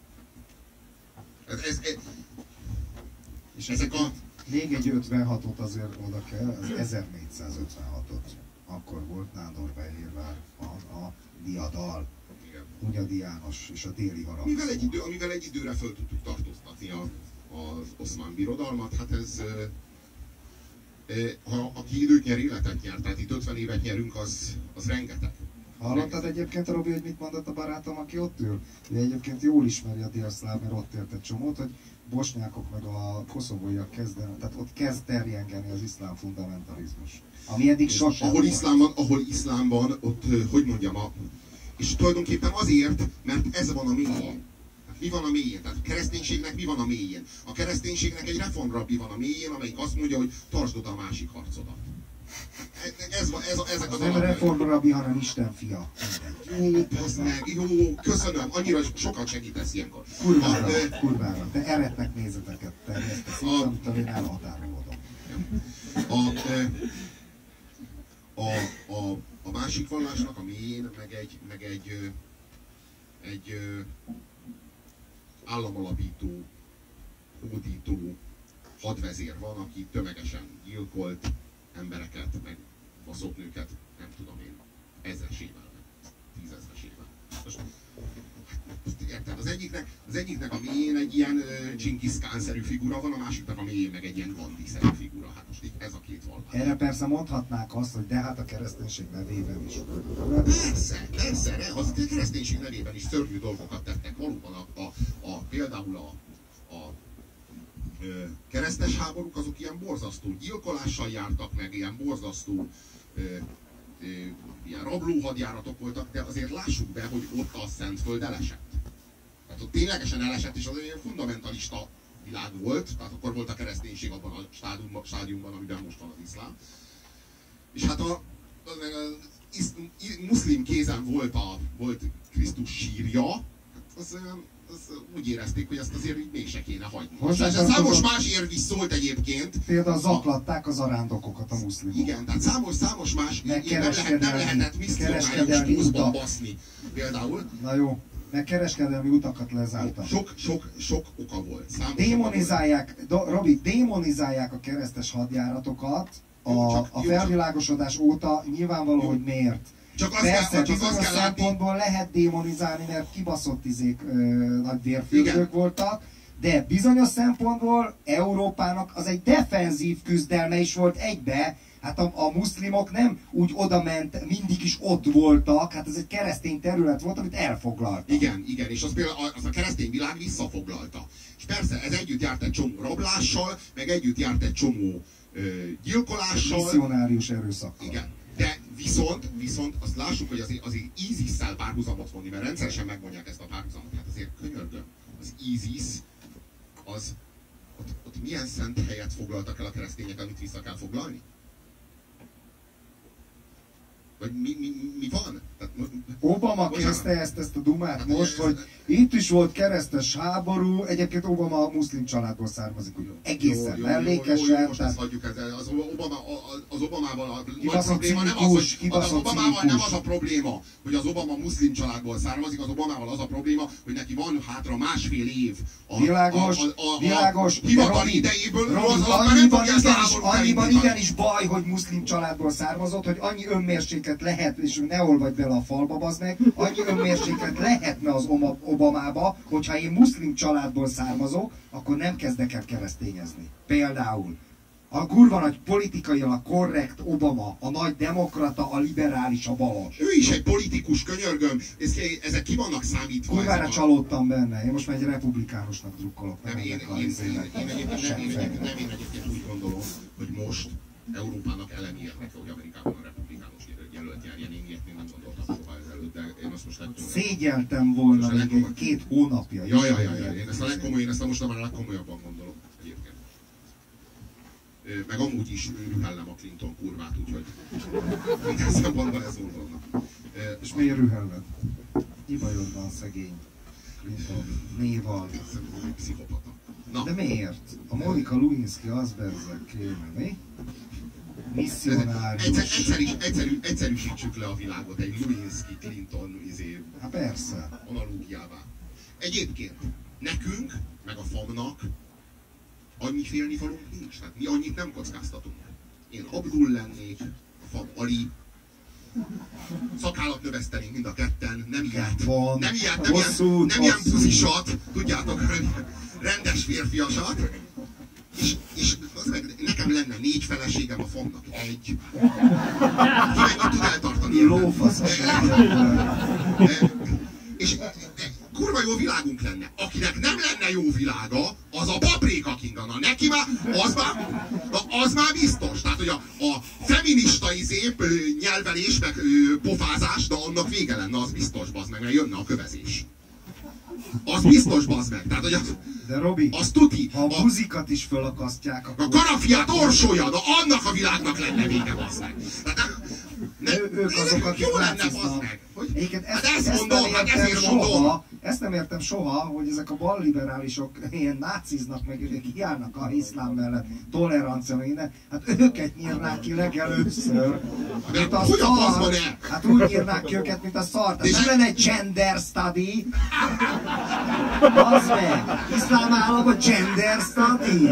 És ezek még egy 56-ot azért oda kell, az 1456-ot. Akkor volt Nándorfehérvár, a diadal, Hunyadi János és a déli harag. Amivel egy időre föl tudtuk tartóztatni az oszmán birodalmat, hát ez... aki időt nyer, életet nyer, tehát itt 50 évet nyerünk, az rengeteg. Hallottad egyébként, Robi, hogy mit mondott a barátom, aki ott ül? Ő egyébként jól ismeri a délszláv, mert ott élt egy csomót, hogy bosnyákok meg a koszovóiak kezdenek, tehát ott kezd terjengeni az iszlám fundamentalizmus. Ami eddig sosem ahol iszlám van, ott, hogy mondjam, és tulajdonképpen azért, mert ez van a mélyén. Mi van a mélyén? Tehát a kereszténységnek mi van a mélyén? A kereszténységnek egy reformrabbi van a mélyén, amelyik azt mondja, hogy tartsd oda a másik harcodat. Ezek az nem reformrabbi, hanem Isten fia. Jó, passz meg, jó, köszönöm, annyira sokat segítesz ilyenkor. Kurvára, te eretnek nézeteket terjesztesz, amitől én elhatárolódom. A másik vallásnak a mélyén meg egy államalapító, hódító hadvezér van, aki tömegesen gyilkolt embereket, meg baszott nőket, nem tudom én, ezresével, tízezresével. Most, érted? Az egyiknek a mélyén egy ilyen Genghis Khan-szerű figura van, a másiknak a mélyén meg egy ilyen Gandhi-szerű figura. Hát most így ez a két vallás. Erre persze mondhatnák azt, hogy de hát a kereszténység nevében is. Persze, a kereszténység nevében is szörnyű dolgokat tettek. Valóban például a keresztes háborúk azok ilyen borzasztó gyilkolással jártak meg, ilyen borzasztó ilyen rablóhadjáratok voltak, de azért lássuk be, hogy ott a Szentföld elesett. Tehát ott ténylegesen elesett, és az egy fundamentalista világ volt, tehát akkor volt a kereszténység abban a stádiumban, amiben most van az iszlám. És hát a muszlim kézen volt Krisztus sírja, az úgy érezték, hogy ezt azért így még se kéne hagyni. Számos más érv is szólt egyébként. Például zaklatták az arándokokat a muszlimok. Igen, tehát számos más nem lehetett miszionárius túszban baszni. Például. Na jó, meg kereskedelmi utakat lezártak. Sok oka volt. Robi, démonizálják a keresztes hadjáratokat a felvilágosodás óta, nyilvánvaló, hogy miért. Persze, bizonyos szempontból lehet démonizálni, mert kibaszott nagy vérfürdők voltak, de bizonyos szempontból Európának az egy defenzív küzdelme is volt egybe. Hát a muszlimok nem úgy odament, mindig is ott voltak, hát ez egy keresztény terület volt, amit elfoglaltak. Igen, és az például az a keresztény világ visszafoglalta. És persze ez együtt járt egy csomó rablással, meg együtt járt egy csomó gyilkolással. Misszionárius erőszakkal. Igen. De viszont azt lássuk, hogy azért ISIS-szel párhuzamot vonni, mert rendszeresen megmondják ezt a párhuzamot. Hát azért könyörgöm, az ISIS, ott milyen szent helyet foglaltak el a keresztények, amit vissza kell foglalni? Vagy mi van? Tehát, Obama kezdte ezt a dumát hát most, hogy itt is volt keresztes háború, egyébként Obama a muszlim családból származik, hogy egészen mellékesen. Most ezt hagyjuk ezzel. Az Obamával a nagy probléma nem az, hogy az Obamával nem az a probléma, hogy az Obama muszlim családból származik, az Obamával az a probléma, hogy neki van hátra másfél év világos, hivatali idejéből, annyiban igenis baj, hogy muszlim családból származott, hogy annyi önmérséklet lehet, és ne olvadj bele a falba, bazd meg, annyi önmérséklet lehetne az Obamába, hogyha én muszlim családból származok, akkor nem kezdek el keresztényezni. Például a kurva nagy politikailag korrekt Obama, a nagy demokrata, a liberális, a balos. Ő is egy politikus, könyörgöm. Ezek ki vannak számítva. Kurvára csalódtam benne. Én most már egy republikánusnak drukkolok. Nem, én egyébként úgy gondolom, hogy most Európának elemi érdeke, hogy Amerikában a republikánus jelölt járjen. Én ilyet még nem gondoltam soha ezelőtt, de én azt most szégyeltem volna még egy 2 hónapja. Én ezt most már a legkomolyabban gondolom egyébként. Meg amúgy is rühellem a Clinton kurvát, úgyhogy minden szempontból ez gondolnak. És miért rühelled? Mi bajod van szegény Clinton néval? Pszichopata. De miért? A Monika Lewinsky az bezzeg kéne, mi? Misszionárius. Egyszerűsítsük le a világot egy Lewinsky, Clinton hát persze. Analógiává. Egyébként nekünk, meg a famnak annyi félnivalónk nincs. Tehát mi annyit nem kockáztatunk. Én Abdul lennék, a fam Ali. Szakállat növesztenénk mind a ketten, nem ilyet. Nem ilyen puszisat, tudjátok, rendes férfiasat. És nekem lenne 4 feleségem, a famnak 1. Ki meg tud eltartani. És kurva jó világunk lenne. Akinek nem lenne jó világa, az a Paprika King. Na neki már, az már biztos. Tehát, hogy a feminista nyelvelés, meg pofázás, de annak vége lenne, az biztos, bazd meg, mert jönne a kövezés. Az biztos, bazd meg. Tehát, hogy De Robi, az tuti. ha a buzikat is fölakasztják, akkor... A karafiát orsolja, na annak a világnak lenne vége, bazd meg. Ők azok, akik jó lenne, bazd náciznak. meg. Hát ezt mondom, hát ezért mondom. Ezt nem értem soha, hogy ezek a balliberálisok ilyen náciznak, meg ők kiállnak a iszlám mellett, tolerancia, meg innen. Hát őket nyírnák ki legelőször. De hogy a faszban el? Hát úgy nyírnák ki őket, mint a szart. Ez nem lenne egy gender study. Az meg. Iszlám állam a gender study.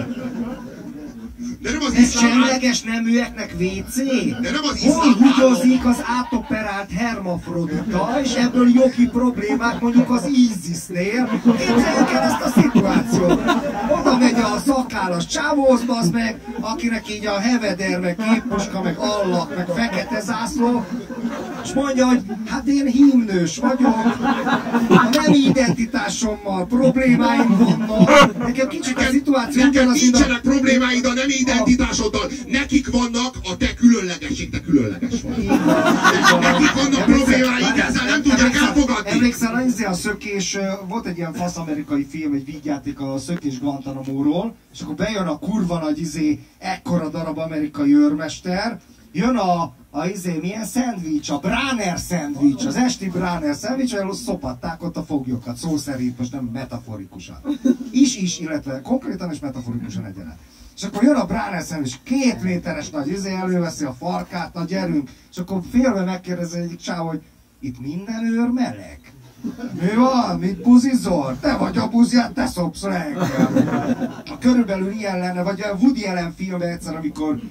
De nem az Ez iszlám semleges neműeknek WC? De nem az Hol iszlám húgyozik az átoperált hermafrodita, és ebből jogi problémák mondjuk az ISIS-nél? Képzeljük el ezt a szituációt. Oda megy a szakállas csávóhoz, bazd meg, akinek így a heveder, meg képpuska, meg allak, meg fekete zászló, és mondja, hogy hát én hímnős vagyok, a nemi identitásommal problémáim vannak. Nekem kicsit a szituáció Neked ugyanaz, nincsenek problémáid a nemi identitásoddal. Nekik vannak a te különlegesség, te különleges vagy. Nekik vannak problémáid, ezzel nem tudják elfogadni. Emlékszel, a Szökés, volt egy ilyen fasz amerikai film, egy vígjáték a Szökés Guantanamo-ról, és akkor bejön a kurva nagy ekkora darab amerikai őrmester, jön a milyen szendvics, a Bráner szendvics, az esti Bráner szendvics, ahol szopatták ott a foglyokat, szó szerint, most nem metaforikusan. Illetve konkrétan és metaforikusan egyaránt. És akkor jön a Bráner szendvics, 2 méteres nagy előveszi a farkát, na gyerünk, és akkor félve megkérdezi egyik csáv, hogy itt minden őr meleg? Mi van? Mit buzizol? Te vagy a buzját, te szopsz reggel. Körülbelül ilyen lenne, vagy a Woody Allen filmben egyszer, amikor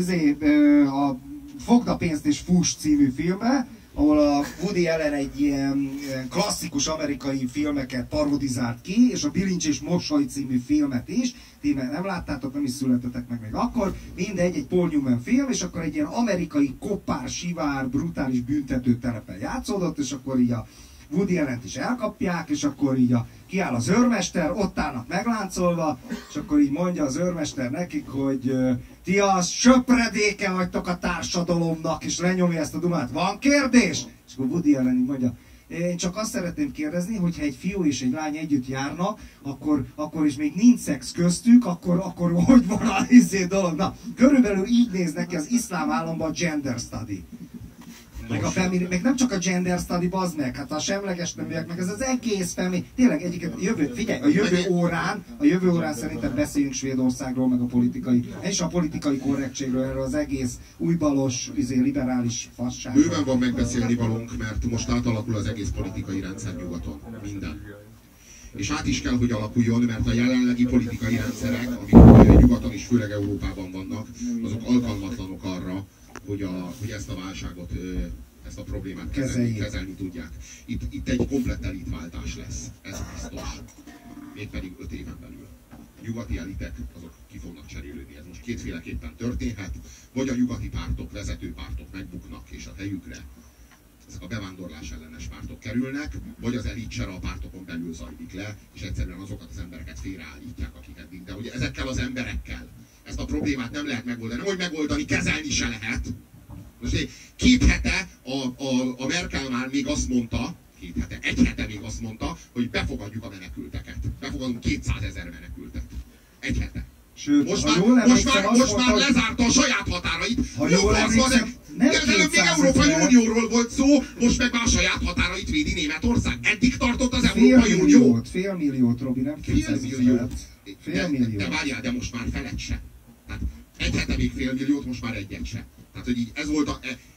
a Fogd a pénzt és fuss című filmbe, ahol a Woody Allen egy ilyen klasszikus amerikai filmeket parodizált ki, és a Bilincs és Mosoly című filmet is, ti nem láttátok, nem is születtetek meg még akkor, mindegy, egy Paul Newman film, és akkor egy ilyen amerikai kopár, sivár, brutális büntetőtelepen játszódott, és akkor így a Woody Allent is elkapják, és akkor így kiáll az őrmester, ott állnak megláncolva, és akkor így mondja az őrmester nekik, hogy ti a söpredéke vagytok a társadalomnak, és lenyomja ezt a dumát. Van kérdés? És akkor Woody Allen így mondja, én csak azt szeretném kérdezni, hogyha egy fiú és egy lány együtt járnak, akkor is még nincs szex köztük, akkor hogy van a dolog? Na, körülbelül így néz neki az iszlám államban a gender study. Meg nem csak a gender study, bazd meg, hát a semleges neműek, meg ez az egész tényleg egyiket, figyelj, a jövő órán szerintem beszéljünk Svédországról, meg a politikai korrektségről, erről az egész újbalos, liberális fasságról. Bőven van megbeszélni valónk, mert most átalakul az egész politikai rendszer nyugaton. Minden. És át is kell, hogy alakuljon, mert a jelenlegi politikai rendszerek, amik nyugaton és főleg Európában vannak, azok alkalmatlanok arra, hogy ezt a válságot, ezt a problémát kezelni tudják. Itt egy komplett elitváltás lesz, ez biztos. Mégpedig 5 éven belül. Nyugati elitek, azok ki fognak cserélődni. Ez most kétféleképpen történhet, vagy a nyugati pártok, vezető pártok megbuknak, és a helyükre ezek a bevándorlás ellenes pártok kerülnek, vagy az elitcsere a pártokon belül zajlik le, és egyszerűen azokat az embereket félreállítják, akik eddig. De ugye ezekkel az emberekkel ezt a problémát nem lehet megoldani. Nem, hogy megoldani, kezelni se lehet. Most 2 hete a Merkel már még azt mondta, 1 hete még azt mondta, hogy befogadjuk a menekülteket. Befogadunk 200 000 menekültet. 1 hete. Sőt, most már lezárta a saját határait. Ha jól emlékszem, nem még Európai Unióról volt szó, most meg már a saját határait védi Németország. Eddig tartott az Európai Unió. Fél milliót, Robi, nem 200 000. De várjál, de most már felet se. Tehát 1 hete még fél milliót, most már 1 se. Tehát, hogy így ez volt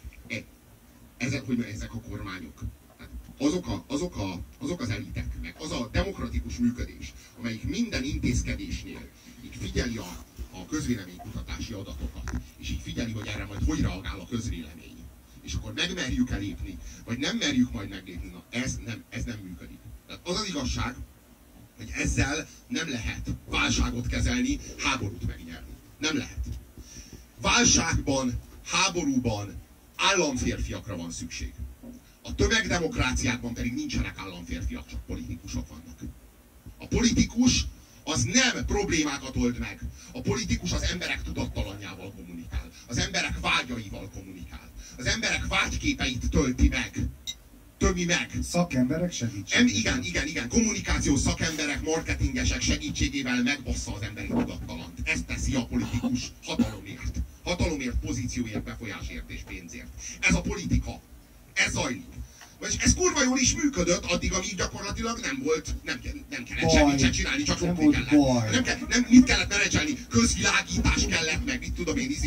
ezek a kormányok. Tehát azok az elitek, meg az a demokratikus működés, amelyik minden intézkedésnél így figyeli a közvéleménykutatási adatokat, és így figyeli, hogy erre majd hogy reagál a közvélemény. És akkor megmerjük elépni, vagy nem merjük majd meglépni. Na, ez nem működik. Tehát az az igazság, hogy ezzel nem lehet válságot kezelni, háborút megnyerni. Nem lehet. Válságban, háborúban államférfiakra van szükség. A tömegdemokráciákban pedig nincsenek államférfiak, csak politikusok vannak. A politikus az nem problémákat old meg. A politikus az emberek tudattalanjával kommunikál. Az emberek vágyaival kommunikál. Az emberek vágyképeit tölti meg. tömi meg. Szakemberek segítségével. Igen. Kommunikációs szakemberek, marketingesek segítségével megbassza az emberi tudattalant. Ezt teszi a politikus hatalomért. Hatalomért, pozícióért, befolyásért és pénzért. Ez a politika. Ez zajlik. És ez kurva jól is működött addig, amíg gyakorlatilag nem kellett semmit sem csinálni, csak lopni kellett. Mit kellett menedzselni? Közvilágítás kellett, meg mit tudom én,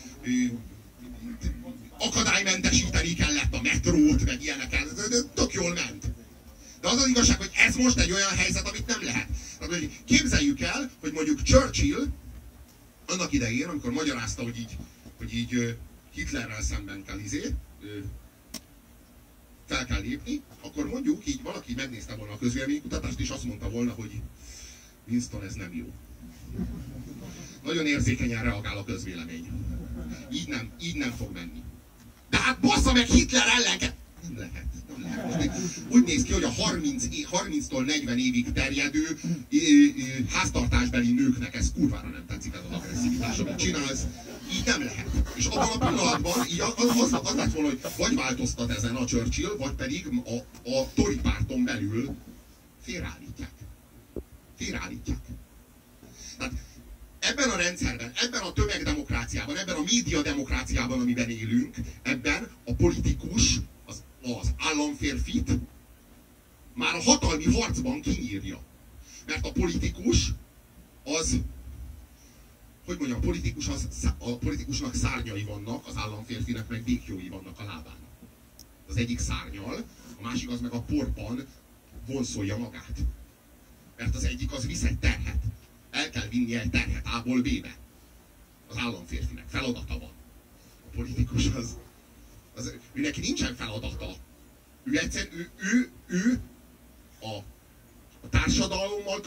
akadálymentesíteni kellett a metrót, meg ilyeneket. Tök jól ment. De az az igazság, hogy ez most egy olyan helyzet, amit nem lehet. Tehát, képzeljük el, hogy mondjuk Churchill annak idején, amikor magyarázta, hogy így Hitlerrel szemben kell fel kell lépni, akkor mondjuk így valaki megnézte volna a közvéleménykutatást, és azt mondta volna, hogy Winston, ez nem jó. Nagyon érzékenyen reagál a közvélemény. Így nem fog menni. De hát bassza meg Hitler ellen! Nem lehet. Úgy néz ki, hogy a 30-tól 40 évig terjedő háztartásbeli nőknek ez kurvára nem tetszik, ez az agresszivitás, amit csinálsz. Így nem lehet. És abban a pillanatban így az lett volna, hogy vagy változtat ezen a Churchill, vagy pedig a Tory párton belül félreállítják. Tehát ebben a rendszerben, ebben a tömegdemokráciában, ebben a médiademokráciában, amiben élünk, ebben a politikus az államférfit már a hatalmi harcban kinyírja. Mert a politikus az, hogy mondjam, a politikusnak szárnyai vannak, az államférfinek meg békjói vannak a lábán. Az egyik szárnyal, a másik az meg a porban vonszolja magát. Mert az egyik az visz egy terhet. El kell vinni egy terhet A-ból B-be. Az államférfinek feladata van. A politikus az ő neki nincsen feladata. Ő egyszerűen, ő a társadalommal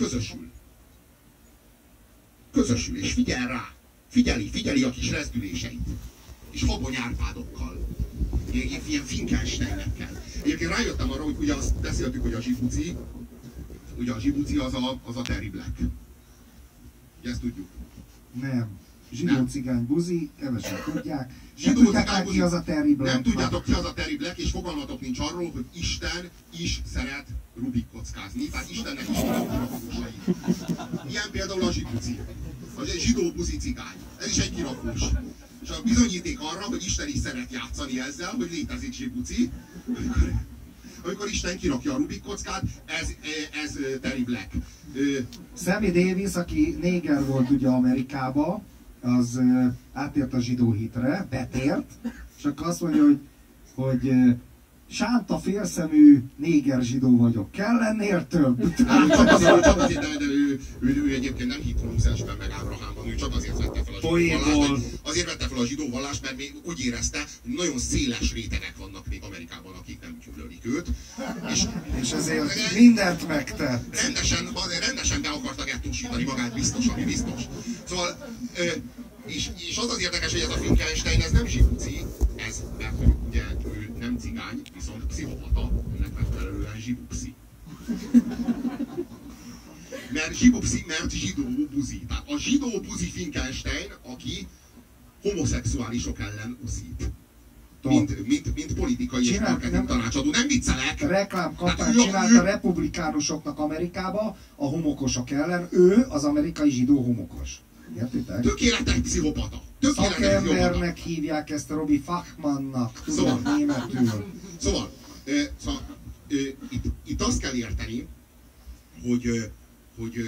közösül, és figyel rá. Figyeli a kis rezdüléseit. És Habony Árpádokkal. Ilyen Finkelsteinekkel. Egyébként rájöttem arra, hogy ugye azt beszéltük, hogy a zsibuci az a Terry Black. Ugye ezt tudjuk? Nem. Zsidó-cigány buzi, kevesen tudják. Nem tudják, ki az a Terry Black. Nem tudjátok, ki az a Terry Black, és fogalmatok nincs arról, hogy Isten is szeret Rubik kockázni. Tehát Istennek is van kirakósai. Ilyen például a zsibuci. A zsidó buzi cigány. Ez is egy kirakós. És a bizonyíték arra, hogy Isten is szeret játszani ezzel, hogy létezik zsibuci. Amikor Isten kirakja a Rubik kockát, ez Terry Black. Sammy Davis, aki néger volt ugye Amerikába, az átért a zsidó hitre, betért, és akkor azt mondja, hogy sánta félszemű néger zsidó vagyok. Kell ennél több? Csak azért, de ő egyébként nem hitt Mózesben meg Ábrahámban, ő csak azért vette fel a zsidó vallást. Azért vette fel a zsidó vallást, mert még úgy érezte, hogy nagyon széles rétegek vannak még Amerikában, akik nem gyűlölik őt. És ezért mindent megtett. Rendesen be akarta gettósítani magát, biztos, ami biztos. Szóval, és az érdekes, hogy ez a Finkelstein, ez nem zsibuci, mert ugye ő nem cigány, viszont pszichopata, ennek megfelelően zsibupszi. Mert zsidó buzi. Tehát a zsidó buzi Finkelstein, aki homoszexuálisok ellen uszít. Mint politikai és marketing tanácsadó. Nem viccelek! Reklámkampányt csinált a republikánusoknak Amerikába a homokosok ellen. Ő az amerikai zsidó homokos. Értitek? Tökéletes pszichopata. Szakembernek hívják ezt, Robi Fachmannnak, tudom, németül. Szóval itt azt kell érteni, hogy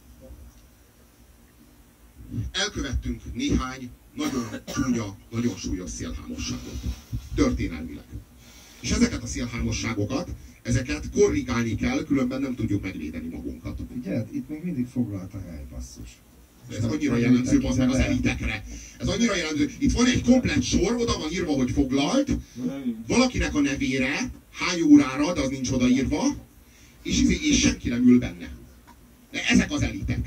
elkövettünk néhány nagyon csúnya, nagyon súlyos szélhámosságot. Történelmileg. És ezeket a szélhámosságokat, ezeket korrigálni kell, különben nem tudjuk megvédeni magunkat. Ugye? Itt még mindig foglalt a hely, basszus. Ez annyira jellemző az meg az elitekre. Ez annyira jellemző. Itt van egy komplett sor, oda van írva, hogy foglalt, valakinek a nevére, hány órára, de az nincs odaírva, és senki nem ül benne. De ezek az elitek.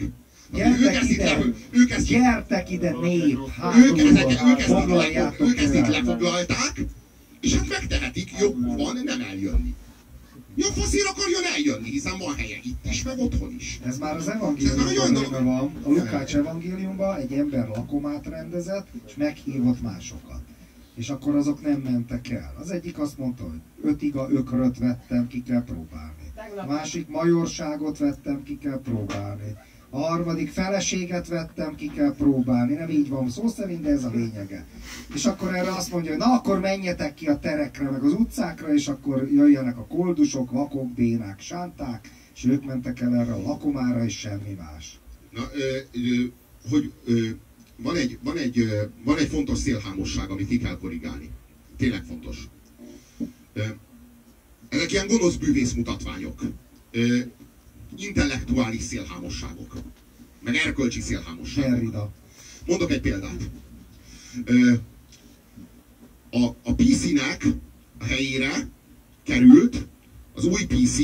Gyertek ide nép! Ők ezt itt lefoglalták, és hát megtehetik, jobb van nem eljönni. Ja, faszért akarjon eljönni, hiszen van helye itt is, meg otthon is. Ez már az evangéliumban van. A Lukács evangéliumban egy ember lakomát rendezett, és meghívott másokat. És akkor azok nem mentek el. Az egyik azt mondta, hogy 5 iga ökröt vettem, ki kell próbálni. A másik majorságot vettem, ki kell próbálni. A harmadik feleséget vettem, ki kell próbálni. Nem így van szó szerint, de ez a lényege. És akkor erre azt mondja, hogy na akkor menjetek ki a terekre, meg az utcákra, és akkor jöjjenek a koldusok, vakok, bénák, sánták, és ők mentek el erre a lakomára, és semmi más. Na, van egy fontos szélhámosság, amit ki kell korrigálni. Tényleg fontos. Ezek ilyen gonosz bűvész mutatványok. Intellektuális szélhámosságok. Meg erkölcsi szélhámosságok. Mondok egy példát. A PC-nek a helyére került az új PC.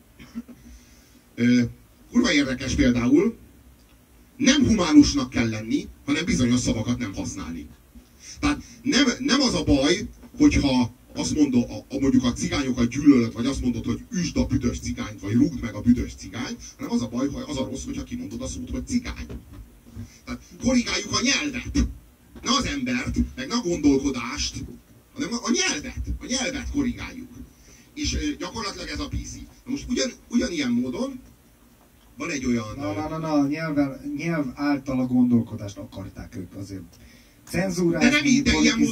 Kurva érdekes például, nem humánusnak kell lenni, hanem bizonyos szavakat nem használni. Tehát nem az a baj, hogyha azt mondod, mondjuk a cigányokat gyűlölöd, vagy azt mondod, hogy üsd a büdös cigányt, vagy rúgd meg a büdös cigányt, hanem az a baj, hogy az a rossz, hogyha kimondod a szót, hogy cigány. Tehát korrigáljuk a nyelvet. Ne az embert, meg ne a gondolkodást, hanem a nyelvet korrigáljuk. És gyakorlatilag ez a PC. Na most ugyanilyen módon van egy olyan... Nyelv által a gondolkodást akarták ők azért cenzúrázni,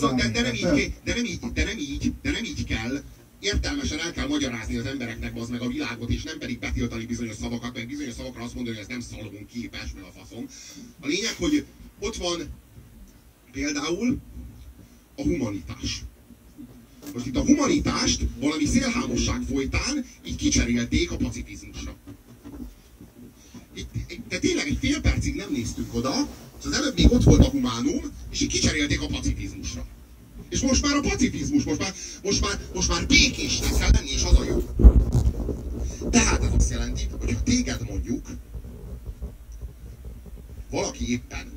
de nem így kell. Értelmesen el kell magyarázni az embereknek az meg a világot, és nem pedig betiltani bizonyos szavakat, meg bizonyos szavakra azt mondani, hogy ez nem Szalomon képes, meg a faszom. A lényeg, hogy ott van például a humanitás. Most itt a humanitást valami szélhámosság folytán így kicserélték a pacifizmusra. De tényleg egy fél percig nem néztünk oda, és az előbb még ott volt a humánum, és így kicserélték a pacifizmusra. És most már a pacifizmus, most már békésnek kell lenni, és az a jó. Tehát ez azt jelenti, hogy ha téged mondjuk valaki éppen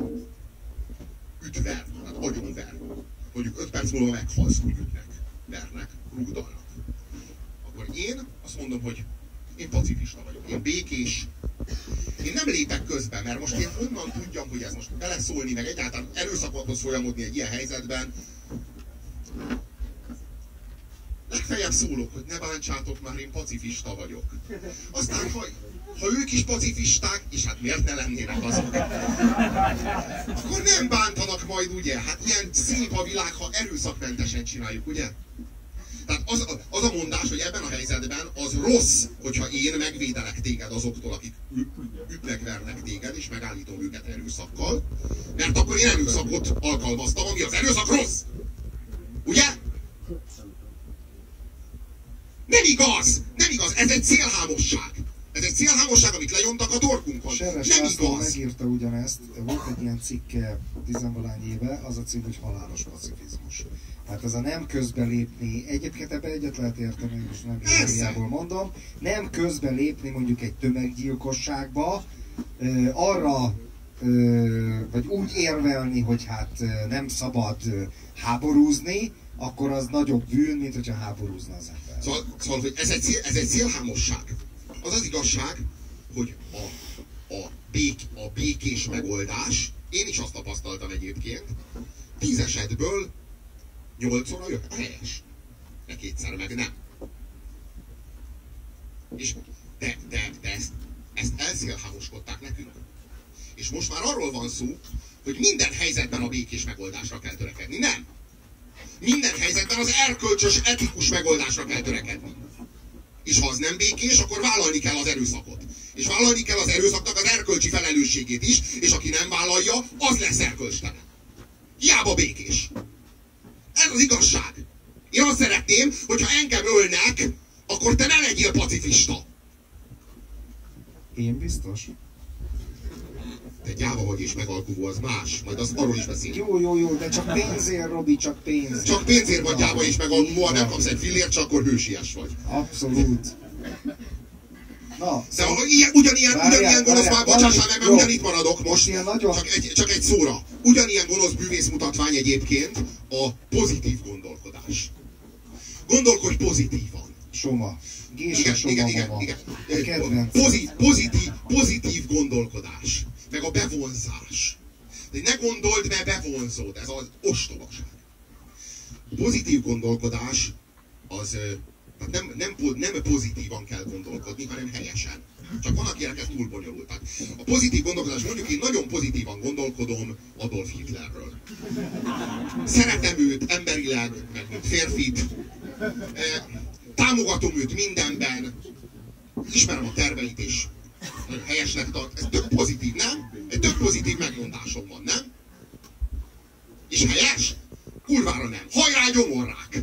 ütver, hát agyonver, mondjuk 5 perc múlva meghalsz, úgy ütnek, vernek, rúgdalnak. Akkor én azt mondom, hogy én pacifista vagyok, én békés. Én nem lépek közben, mert most én honnan tudjam, hogy ez most beleszólni, meg egyáltalán erőszakhoz folyamodni egy ilyen helyzetben. Legfeljebb szólok, hogy ne bántsátok már, én pacifista vagyok. Aztán, ha ők is pacifisták, és hát miért ne lennének azok, akkor nem bántanak majd, ugye? Hát ilyen szép a világ, ha erőszakmentesen csináljuk, ugye? Tehát az a mondás, hogy ebben a helyzetben az rossz, hogyha én megvédelek téged azoktól, akik ütnek, vernek téged, és megállítom őket erőszakkal, mert akkor én erőszakot alkalmaztam, ami az erőszak rossz. Ugye? Nem igaz! Nem igaz! Ez egy célhámosság! Ez egy célhámosság, amit lenyomtak a torkunkon. Seres nem László igaz! megírta ugyanezt, volt egy ilyen cikke 10-valány éve, az a cím, hogy halálos pacifizmus. Hát ez a nem közbelépni, egyébként ebben egyet lehet érteni, most nem irányából mondom, nem közbelépni mondjuk egy tömeggyilkosságba, arra, vagy úgy érvelni, hogy hát nem szabad háborúzni, akkor az nagyobb bűn, mint hogyha háborúzna az ember. Szóval hogy ez egy célhámosság. Az az igazság, hogy a békés megoldás, én is azt tapasztaltam egyébként, 10 esetből 8-szor a helyes. De 2-szer meg nem. És de ezt elszélhámoskodták nekünk. És most már arról van szó, hogy minden helyzetben a békés megoldásra kell törekedni. Nem! Minden helyzetben az erkölcsös, etikus megoldásra kell törekedni. És ha az nem békés, akkor vállalni kell az erőszakot. És vállalni kell az erőszaknak az erkölcsi felelősségét is, és aki nem vállalja, az lesz erkölcstelen. Hiába békés. Ez az igazság. Én azt szeretném, hogyha engem ölnek, akkor te ne legyél pacifista. Én biztos. Te gyáva vagy és megalkuvó, az más. Majd azt arról is beszélünk. Jó, de csak pénzért, Robi, csak pénzért. Csak pénzért vagy gyáva és megalkuvó, ha nem kapsz egy fillért, csak akkor hősies vagy. Abszolút. Na, de ugyanilyen gonosz, már bocsássál meg, mert ugyanitt maradok most, csak egy szóra. Ugyanilyen gonosz bűvész mutatvány egyébként a pozitív gondolkodás. Gondolkodj pozitívan. Soma. Igen. Pozitív gondolkodás. Meg a bevonzás. De ne gondold, mert bevonzod. Ez az ostobaság. A pozitív gondolkodás az nem pozitívan kell gondolkodni, hanem helyesen. Csak van, akinek ez túl bonyolult. A pozitív gondolkodás, mondjuk én nagyon pozitívan gondolkodom Adolf Hitlerről. Szeretem őt emberileg, meg mint férfit. Támogatom őt mindenben. Ismerem a terveit is. Helyesnek tart. Ez tök pozitív, nem? Egy tök pozitív megmondásom van, nem? És helyes? Kurvára nem. Hajrá, gyomorrák!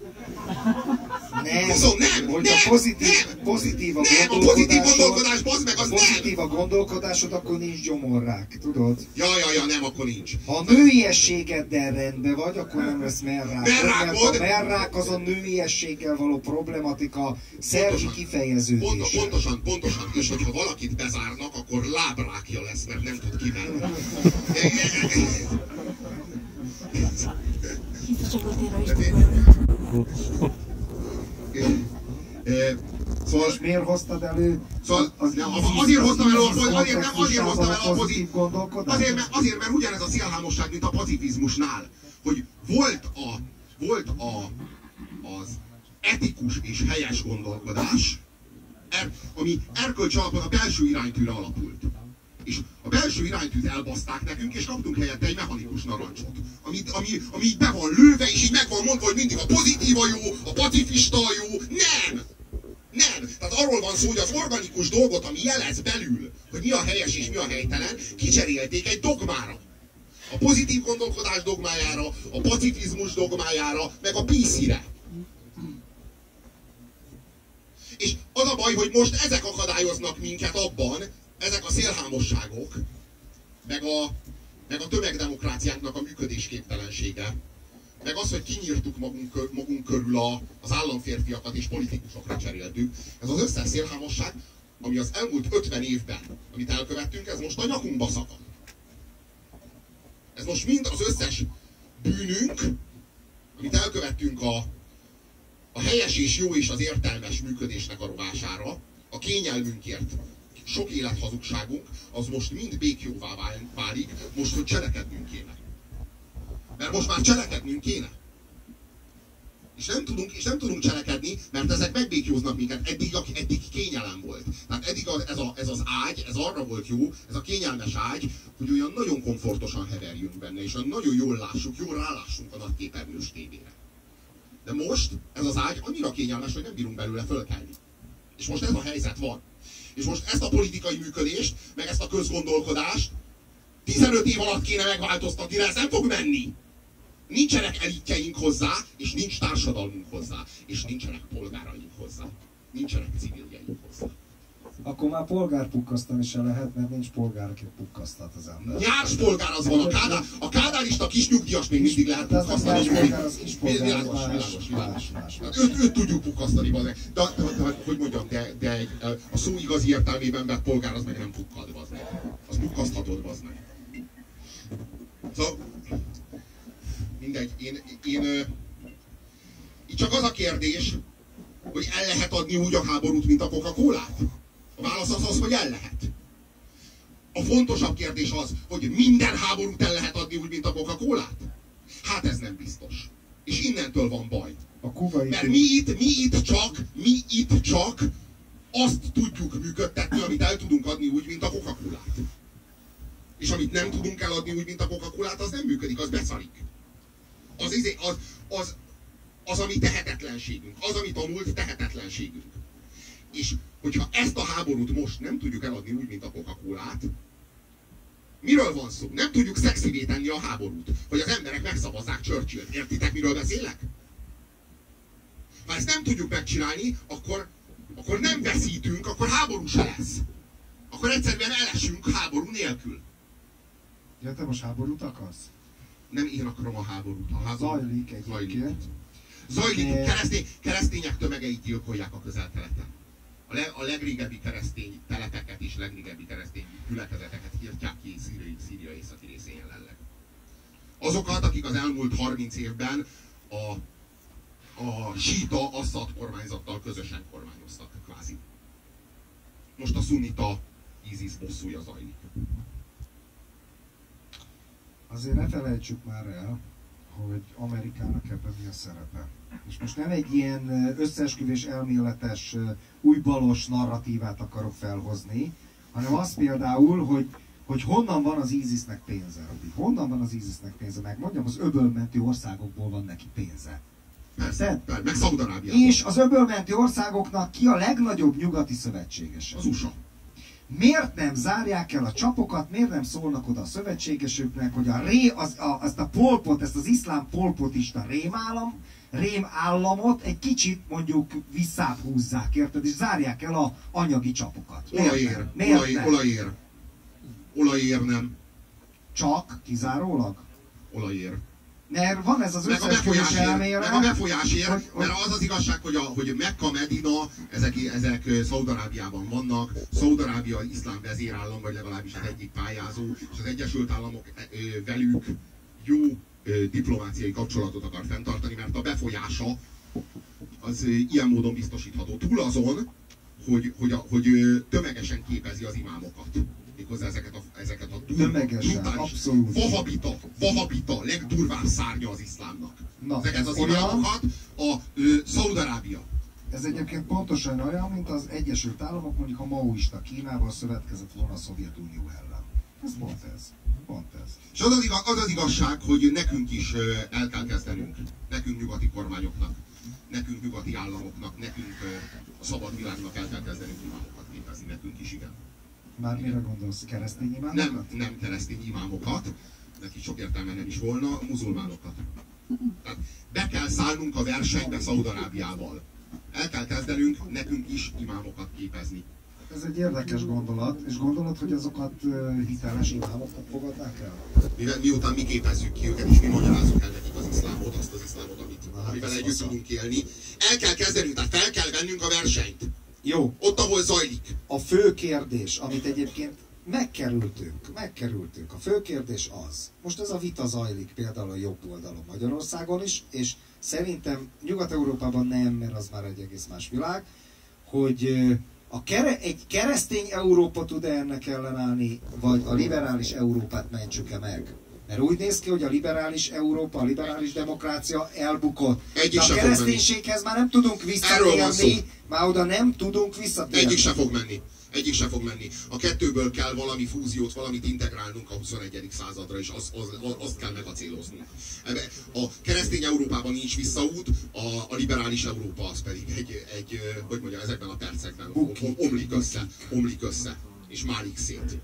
Nem, nem, hogy nem, a pozitív a nem, a pozitív gondolkodás, bazd meg, az pozitív nem. a gondolkodásod, akkor nincs gyomorrák, tudod? Ja, nem, akkor nincs. Ha a nőiességeddel rendben vagy, akkor nem lesz merrák. Mert a merrák az a nőiességgel való problematika szervi kifejeződése. Pontosan. És hogyha valakit bezárnak, akkor lábrákja lesz, mert nem tud kimenni. Szóval miért hoztad elő? Szóval azért hoztam elő a pozitív gondolkodást. Azért, mert ugyanez a szélhámosság, mint a pacifizmusnál, hogy volt az etikus és helyes gondolkodás, ami erkölcsi alapon a belső iránytűre alapult. És a belső iránytűt elbaszták nekünk, és kaptunk helyette egy mechanikus narancsot. Ami így be van lőve, és így meg van mondva, hogy mindig a pozitív a jó, a pacifista a jó. Nem! Tehát arról van szó, hogy az organikus dolgot, ami jelez belül, hogy mi a helyes és mi a helytelen, kicserélték egy dogmára. A pozitív gondolkodás dogmájára, a pacifizmus dogmájára, meg a PC-re. És az a baj, hogy most ezek akadályoznak minket abban, ezek a szélhámosságok, meg a tömegdemokráciánknak a működésképtelensége, meg az, hogy kinyírtuk magunk körül az államférfiakat és politikusokra cseréltük. Ez az összes szélhámosság, ami az elmúlt 50 évben, amit elkövettünk, ez most a nyakunkba szakad. Ez most mind az összes bűnünk, amit elkövettünk a helyes és jó és az értelmes működésnek a rovására, a kényelmünkért sok élethazugságunk, az most mind békjóvá válik, most, hogy cselekednünk kéne. Mert most már cselekednünk kéne. És nem tudunk cselekedni, mert ezek megbékjóznak minket. Eddig kényelem volt. Tehát eddig ez az ágy, ez arra volt jó, ez a kényelmes ágy, hogy olyan nagyon komfortosan heverjünk benne, és olyan nagyon jól lássuk, jól rálássunk a nagyképernyős tévére. De most ez az ágy annyira kényelmes, hogy nem bírunk belőle fölkelni. És most ez a helyzet van. És most ezt a politikai működést, meg ezt a közgondolkodást 15 év alatt kéne megváltoztatni, de ez nem fog menni. Nincsenek elitjeink hozzá, és nincs társadalmunk hozzá, és nincsenek polgáraink hozzá. Nincsenek civiljeink hozzá. Akkor már polgárpukkasztani se lehet, mert nincs polgár, aki pukkasztat az ember. Nyárs polgár az van, a kádárista kis nyugdíjas még mindig lehet pukkasztani. Világos. Őt tudjuk pukkasztani, de hogy mondjam, de a szó igazi értelmében vett polgár az meg nem pukkad, az pukkaszthatod, meg. Szóval, mindegy, itt csak az a kérdés, hogy el lehet adni úgy a háborút, mint a Coca-Colát? A válasz az, hogy el lehet. A fontosabb kérdés az, hogy minden háborút el lehet adni úgy, mint a Coca-Colát? Hát ez nem biztos. És innentől van baj. Mert mi itt csak azt tudjuk működtetni, amit el tudunk adni úgy, mint a Coca-Colát. És amit nem tudunk eladni úgy, mint a Coca-Colát, az nem működik, az beszarik. Az a mi tehetetlenségünk, az, ami tanult tehetetlenségünk. És hogyha ezt a háborút most nem tudjuk eladni úgy, mint a Coca-Colát, miről van szó? Nem tudjuk szexivé tenni a háborút, hogy az emberek megszavazzák Churchillt. Értitek, miről beszélek? Ha ezt nem tudjuk megcsinálni, akkor nem veszítünk, akkor háború se lesz. Akkor egyszerűen elesünk háború nélkül. Ja, te most háborút akarsz? Nem én akarom a háborút. Zajlik egyébként. Zajlik. Keresztények tömegeit gyilkolják a Közel-Keleten. A legrégebbi keresztény telepeket és legrégebbi keresztény gyülekezeteket írtják ki Szíria északi részén jelenleg. Azokat, akik az elmúlt 30 évben a síta Assad kormányzattal közösen kormányoztak, kvázi. Most a szunnita ISIS bosszúja zajlik. Azért ne felejtsük már el, hogy Amerikának ebben mi a szerepe. És most nem egy ilyen összeesküvés elméletes, újbalos narratívát akarok felhozni, hanem az például, hogy honnan van az ISIS-nek pénze, Robi. Honnan van az ISIS-nek pénze? Megmondjam, az öbölmenti országokból van neki pénze. Persze, meg Szaúd-Arábiában. És az öbölmenti országoknak ki a legnagyobb nyugati szövetségese? Az USA. Miért nem zárják el a csapokat, miért nem szólnak oda a szövetségesüknek, hogy azt a polpot, ezt az iszlám polpotista rémállamot egy kicsit mondjuk visszább húzzák, érted? És zárják el a anyagi csapokat. Olajér nem. Csak kizárólag? Olajér. Mert van ez az összeesküvés elmélet. Meg a befolyásért, mert az az igazság, hogy Mekka, Medina, ezek Szaúd-Arábiában vannak. Szaúd-Arábia iszlám vezérállam, vagy legalábbis az egyik pályázó, és az Egyesült Államok velük jó diplomáciai kapcsolatot akar fenntartani, mert a befolyása az ilyen módon biztosítható. Túl azon, hogy tömegesen képezi az imámokat. Méghozzá ezeket a vahabita, legdurvább szárnya az iszlámnak. Na, ezeket az imámokat a Szaúd-Arábia. Ez egyébként pontosan olyan, mint az Egyesült Államok, mondjuk a maoista Kínával szövetkezett volna a Szovjetunió ellen. Ez pont ez. És az az igazság, hogy nekünk is el kell kezdenünk, nekünk nyugati kormányoknak, nekünk nyugati államoknak, nekünk a szabad világnak el kell kezdenünk imámokat képezni, nekünk is, igen. Már mire gondolsz? Keresztény imámokat? Nem keresztény imámokat, neki sok értelme nem is volna, muzulmánokat. Tehát be kell szállnunk a versenybe Szaúd-Arábiával. El kell kezdenünk nekünk is imámokat képezni. Ez egy érdekes gondolat, és gondolod, hogy azokat hiteles imámoknak fogadnák el? Miután mi képezzük ki őket, és mi magyarázzuk el nekik az iszlámot, azt az iszlámot, amivel együtt tudunk élni. El kell kezdenünk, tehát fel kell vennünk a versenyt. Jó. Ott, ahol zajlik. A fő kérdés, amit egyébként megkerültünk. A fő kérdés az, most ez a vita zajlik például a jobb oldalon Magyarországon is, és szerintem Nyugat-Európában nem, mert az már egy egész más világ, hogy egy keresztény Európa tud-e ennek ellenállni, vagy a liberális Európát mentsük-e meg? Mert úgy néz ki, hogy a liberális Európa, a liberális demokrácia elbukott. De a kereszténységhez már nem tudunk visszatérni, már oda nem tudunk visszatérni. Egyik se fog menni. A kettőből kell valami fúziót, valamit integrálnunk a 21. századra, és azt kell megacéloznunk. A keresztény Európában nincs visszaút, a liberális Európa az pedig hogy mondja, ezekben a percekben omlik össze, és málik szét.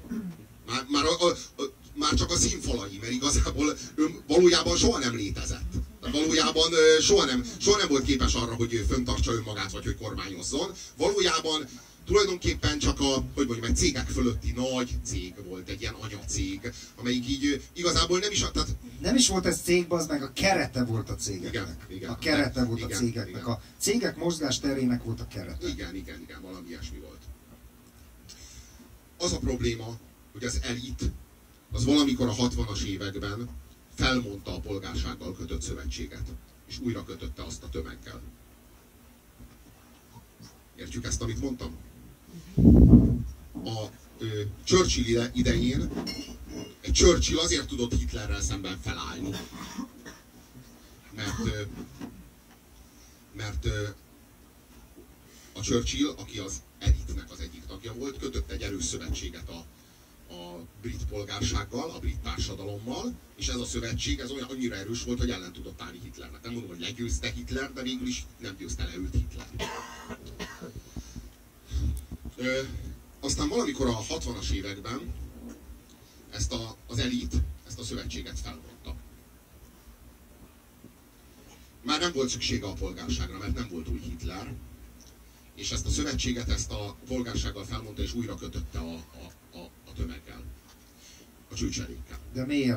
Már csak a színfalai, mert igazából valójában soha nem létezett. Valójában soha nem volt képes arra, hogy föntartsa önmagát, vagy hogy kormányozzon. Valójában tulajdonképpen csak egy cégek fölötti nagy cég volt, egy ilyen anyacég, amelyik így igazából nem is... Tehát... Nem is volt ez cég, az meg a kerete volt a cégeknek. Igen, a kerete volt a cégeknek. Igen. A cégek mozgásterének volt a kerete. Igen, valami ilyesmi volt. Az a probléma, hogy az elit, az valamikor a 60-as években felmondta a polgársággal kötött szövetséget, és újra kötötte azt a tömeggel. Értjük ezt, amit mondtam? A Churchill idején egy Churchill azért tudott Hitlerrel szemben felállni, mert a Churchill, aki az elitnek az egyik tagja volt, kötött egy erős szövetséget a brit polgársággal, a brit társadalommal, és ez a szövetség olyan annyira erős volt, hogy ellen tudott állni Hitlernek. Nem mondom, hogy legyőzte Hitler, de végül is nem győzte le őt Hitler. Aztán valamikor a 60-as években az elit ezt a szövetséget felmondta. Már nem volt szüksége a polgárságra, mert nem volt új Hitler, és ezt a szövetséget, ezt a polgársággal felmondta, és újra kötötte a tömeggel, a csőcserékkel. De miért?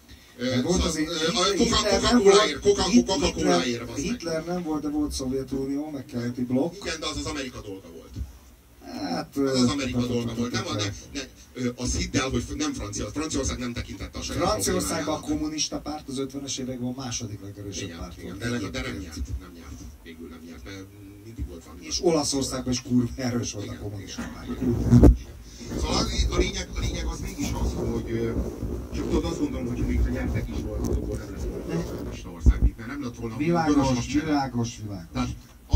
Coca-Cola-ért. Hitler nem volt, de volt Szovjetunió, meg keleti blokk. Igen, de az Amerika dolga volt. Hát, az Amerika dolga volt. Azt hidd el, hogy nem Franciaország nem tekintette a saját Franciaországban a kommunista párt az 50-es években a második legerősebb párt volt. De nem nyert. Végül nem nyert, mert mindig volt valami. És Olaszországban is kurva erős volt a kommunista párt. Szóval a lényeg az mégis az, hogy csak tudod, azt gondolom, hogy még a gyertek is volt, akkor nem lett volna kommunista ország, mert nem lett volna Világos. Tehát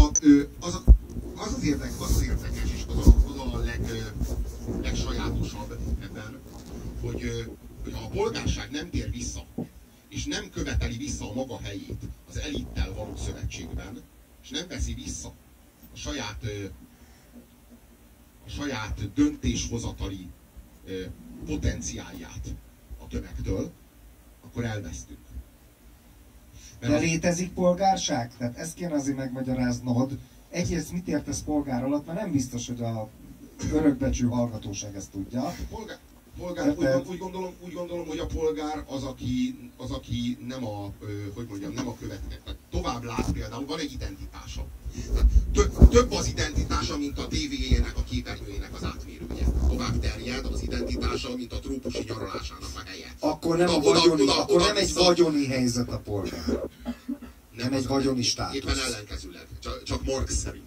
az az érdekes, és az a legsajátosabb ebben, hogy ha a polgárság nem tér vissza, és nem követeli vissza a maga helyét az elittel való szövetségben, és nem veszi vissza a saját döntéshozatali potenciálját a tömegtől, akkor elvesztünk. De létezik polgárság? Tehát ezt kéne azért megmagyaráznod. Egyrészt mit értesz polgár alatt, mert nem biztos, hogy a örökbecsű hallgatóság ezt tudja. Polgár, úgy gondolom, hogy a polgár az, aki nem nem a következő. Tovább lát például, van egy identitása. Több az identitása, mint a tévéjének, a képernyőjének az átmérője. Tovább terjed az identitása, mint a trópusi nyaralásának a helye. Akkor nem, nem egy vagyoni helyzet a polgár. Nem egy vagyoni státusz. Éppen ellenkezőleg. Csak Marx szerint.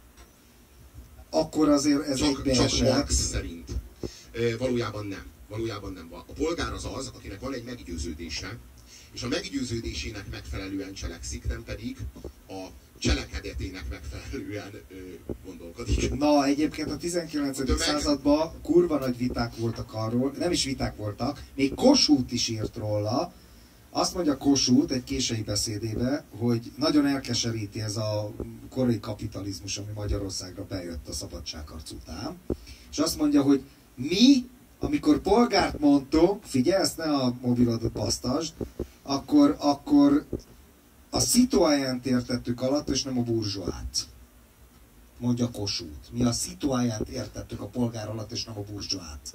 Akkor azért ez egy beesett. Csak Marx szerint. Valójában nem. A polgár az, akinek van egy meggyőződése, és a meggyőződésének megfelelően cselekszik, nem pedig a cselekedetének megfelelően gondolkodik. Na, egyébként a 19. században kurva nagy viták voltak arról, nem is viták voltak, még Kossuth is írt róla. Azt mondja Kossuth egy késői beszédébe, hogy nagyon elkeseríti ez a korai kapitalizmus, ami Magyarországra bejött a szabadságharc után. És azt mondja, hogy mi, amikor polgárt mondtunk, figyelsz, ne a mobilodat basztasd, akkor a citoyent értettük alatt, és nem a burzsóát. Mondja Kossuth. Mi a citoyent értettük a polgár alatt, és nem a burzsóát.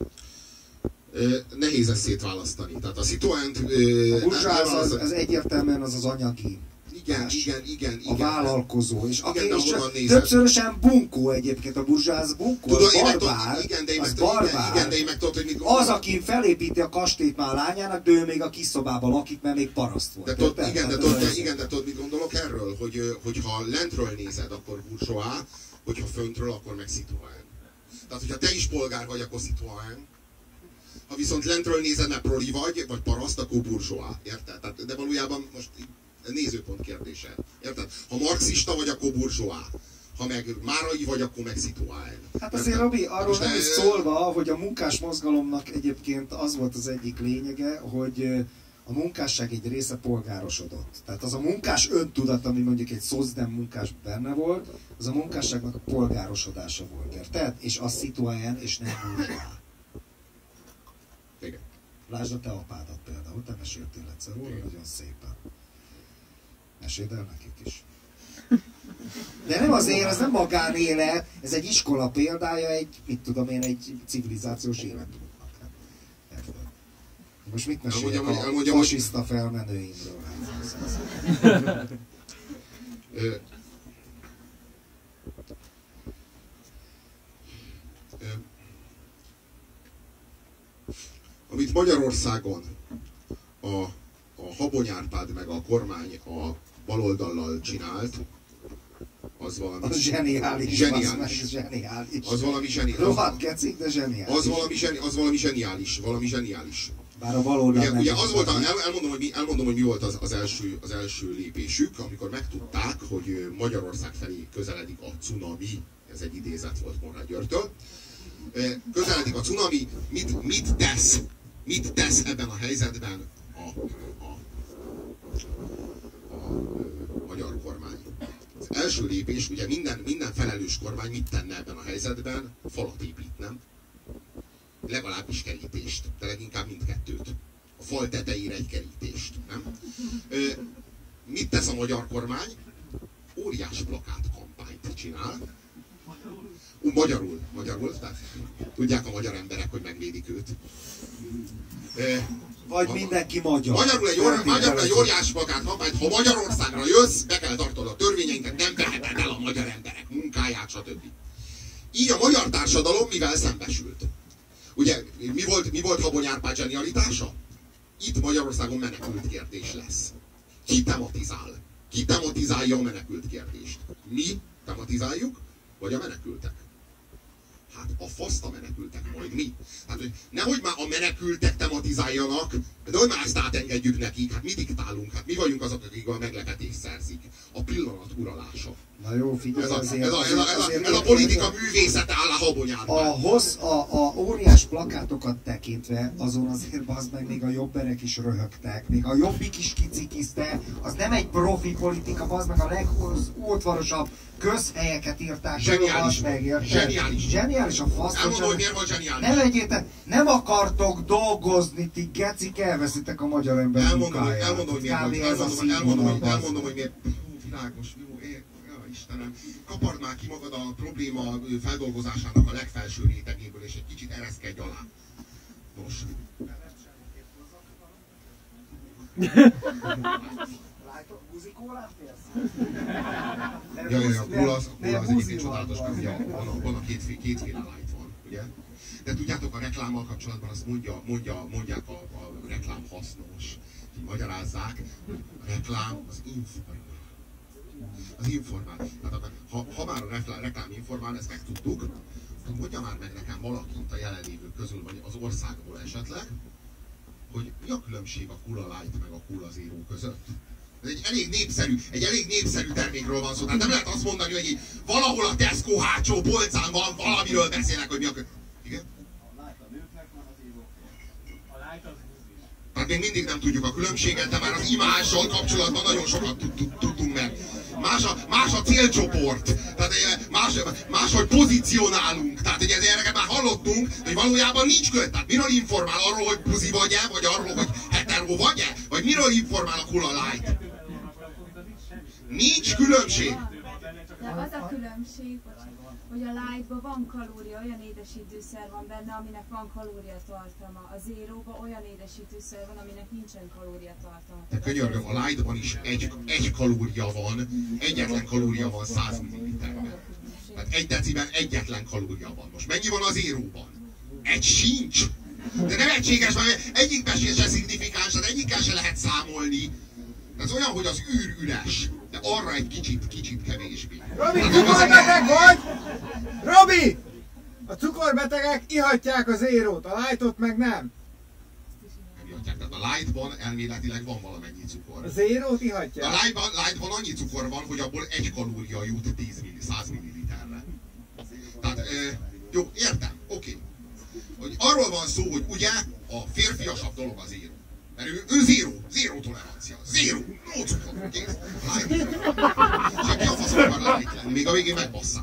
Nehéz ezt szétválasztani. Tehát a citoyent... A burzsóá az egyértelműen az anyagi. Igen. A vállalkozó. És aki is többszörösen bunkó egyébként, a burzsóá, az bunkó, az barbár. Az barbár. Az, aki felépíti a kastélyt már a lányának, de ő még a kis szobában lakik, mert még paraszt volt. De tudod, mit gondolok erről? Hogy ha lentről nézed, akkor burzsóá, hogyha föntről, akkor meg citoyen. Tehát, hogyha te is polgár vagy, akkor citoyen. Ha viszont lentről nézed, mert proli vagy paraszt, akkor burzsóá. Érted? Tehát, de valójában most nézőpont kérdése. Érted? Ha marxista vagy, akkor burzsóá. Ha meg márai vagy, akkor meg citoyen. Hát azért, Robi, arról nem is szólva, hogy a munkás mozgalomnak egyébként az volt az egyik lényege, hogy a munkásság egy része polgárosodott. Tehát az a munkás öntudat, ami mondjuk egy szocdem munkás benne volt, az a munkásságnak a polgárosodása volt. Érted? És az citoyen, és nem burzsóá. Igen. Lásd a te apádat például, te meséltél egyszer róla, nagyon szépen. Meséld el nekik is. De nem azért, ez nem magánélet, ez egy iskola példája, egy civilizációs életmódnak. Érted? Most mit meséljek a fasiszta felmenőimről? Amit Magyarországon a Habony Árpád meg a kormány a baloldallal csinált, az valami... Az zseniális. Zseniális. Az valami zseniális. Rohadt kecik, de zseniális. Az valami zseniális. Bár a baloldal ugye az volt, elmondom, hogy mi volt az első lépésük, amikor megtudták, hogy Magyarország felé közeledik a cunami, ez egy idézet volt Konrád Györgytől. Közeledik a cunami, mit tesz ebben a helyzetben a magyar kormány. Az első lépés, ugye minden felelős kormány mit tenne ebben a helyzetben? Falat épít, nem? Legalábbis kerítést, de leginkább mindkettőt. A fal tetejére egy kerítést, nem? Mit tesz a magyar kormány? Óriás plakát kampányt csinál. Magyarul, tehát tudják a magyar emberek, hogy megvédik őt. Vagy mindenki magyar. Magyarul egy óriás plakát kampányt, ha Magyarországra jössz, be kell tartod a törvényeinket, nem veheted el a magyar emberek munkáját, stb. Így a magyar társadalom mivel szembesült? Ugye, mi volt Habony Árpád zsenialitása? Itt Magyarországon menekült kérdés lesz. Ki tematizál? Ki tematizálja a menekült kérdést? Mi tematizáljuk, vagy a menekültek? Hát a faszt a menekültek majd mi? Hát, hogy nehogy már a menekültek tematizáljanak, de hogy már ezt átengedjük nekik, hát mi diktálunk, hát mi vagyunk azok, akik a meglepetést szerzik. A pillanat uralása. Na jó, figyelj, ez a politika művészete áll a habonyádban. A óriás plakátokat tekintve, azon azért bazd meg még a jobberek is röhögtek, még a jobbik is kicikizte, az nem egy profi politika, bazd meg a legútvarosabb közhelyeket írták. Zseniális. Zseniális a fasz. Elmondom, hogy miért volt zseniális. Ne vegyétek, nem akartok dolgozni, ti gecik, elveszitek a magyar ember munkáját. Elmondom, hogy miért. Világos, jó, Istenem. Kapard már ki magad a probléma feldolgozásának a legfelső rétegéből, és egy kicsit ereszkedj alá. Nos. Ja, Kula az egyébként csodálatos, van a kétféle light van, ugye? De tudjátok, a reklámmal kapcsolatban azt mondják a reklám hasznos. Így magyarázzák, a reklám az informál. Az informál. Tehát ha már a reklám informál, ezt megtudtuk, akkor mondja már meg nekem valakit a jelenlévők közül, vagy az országból esetleg, hogy mi a különbség a Kula Light meg a Kula Zero között. Ez egy elég népszerű termékről van szó. Tehát nem lehet azt mondani, hogy így valahol a Tesco hátsó polcán van, valamiről beszélek, hogy mi a Igen? A Light a nőknek van, a Zero a Light az buzis. Tehát még mindig nem tudjuk a különbséget, de már az imással kapcsolatban nagyon sokat tudtunk meg. Más a célcsoport, tehát máshogy pozícionálunk. Tehát ugye ezeket már hallottunk, hogy valójában nincs költ. Tehát miről informál arról, hogy buzi vagy-e, vagy arról, hogy hetero vagy-e? Vagy miről informál a Kula Light? Nincs különbség. De az a különbség, hogy a Lightban van kalória, olyan édesítőszer van benne, aminek van kalóriatartalma. A Zero-ban olyan édesítőszer van, aminek nincsen kalóriatartalma. De könyörgöm, a Lightban is egy kalória van, egyetlen kalória van 100 ml-ben. Tehát egy deciben egyetlen kalória van. Most mennyi van a Zero-ban? Egy sincs! De nem egységes, mert egyikben se szignifikáns, tehát egyikkel se lehet számolni. Ez olyan, hogy az űr üres, de arra egy kicsit kevésbé. Robi, cukorbeteg vagy? Robi! A cukorbetegek ihatják a Zero-t, a Lightot meg nem. Nem ihatják, tehát a Lightban elméletileg van valamennyi cukor. A Zero-t ihatják? A Lightban annyi cukor van, hogy abból egy kalória jut 100 ml-re. Tehát, jó, értem, oké. Hogy arról van szó, hogy ugye a férfiasabb dolog a Zero. Mert ő zero tolerancia. Zero, no cukor, kész. Light. Senki a faszom akar light lenni, még a végén megbasszák.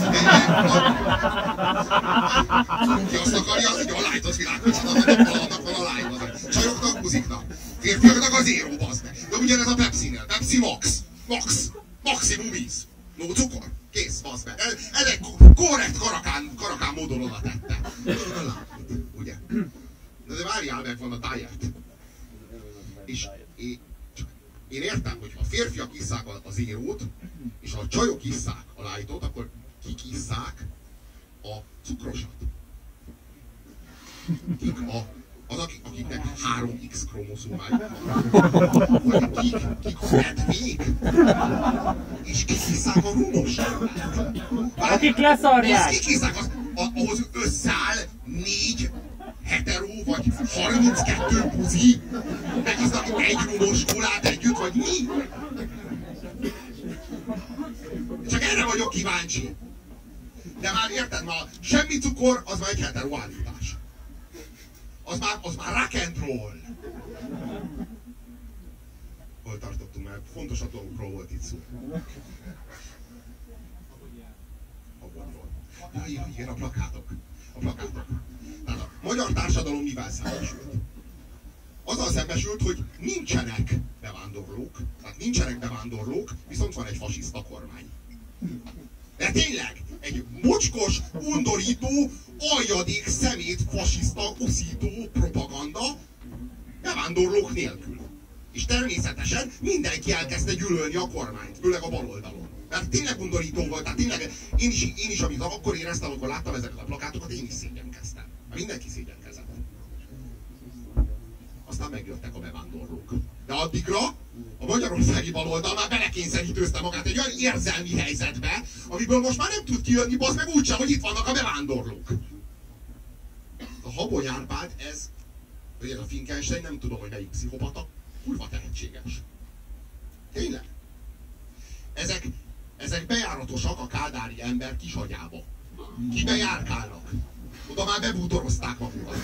Ki azt akarja, hogy a light az világosodott, annak van a light. Csajoknak, buziknak. Férfiaknak a Zero, bazd meg. De ugyanez a Pepsi-nél. Pepsi Max. Maximum víz. No cukor. Kész, bazd meg. Ez egy korrekt karakán módon oda tette. És oda light, ugye? De várjál, meg van a diet. És én értem, hogy ha a férfiak isszák a Zero-t, és ha a csajok isszák a Lightot, akkor kik isszák a cukrosat? Akiknek 3X kromoszómájuk van. Vagy kik a medvék? És kik isszák a rumosat? Akik leszarják! Kik isszák? Ahhoz összeáll 4 hetero, vagy 32 buzi, megisznak egy rumos kulát együtt, vagy mi? Csak erre vagyok kíváncsi. De már érted, ma semmi cukor, az már egy hetero állítás. Az már rock and roll. Hol tartottunk már? Fontosabb dolgokról volt itt szó. Ja, igen, a plakátok. Tehát a magyar társadalom mivel szembesült? Azzal szembesült, hogy nincsenek bevándorlók, viszont van egy fasiszta kormány. De tényleg, egy mocskos, undorító, aljadék, szemét, fasiszta, uszító propaganda bevándorlók nélkül. És természetesen mindenki elkezdte gyűlölni a kormányt, főleg a baloldalon. Mert tényleg undorító volt, tehát tényleg én is amit akkor éreztem, amikor láttam ezeket a plakátokat, én is szégyenkeztem. Mindenki szégyenkezett. Aztán megjöttek a bevándorlók. De addigra a magyarországi baloldal már belekényszerítőzte magát egy olyan érzelmi helyzetbe, amiből most már nem tud kijönni, bazd meg úgyse, hogy itt vannak a bevándorlók. Habony Árpád, ez a Finkelstein, nem tudom, hogy melyik pszichopata, kurva tehetséges. Tényleg? Ezek bejáratosak a kádári ember kisagyába. Kibe járkálnak. Oda már bebútorozták magukat.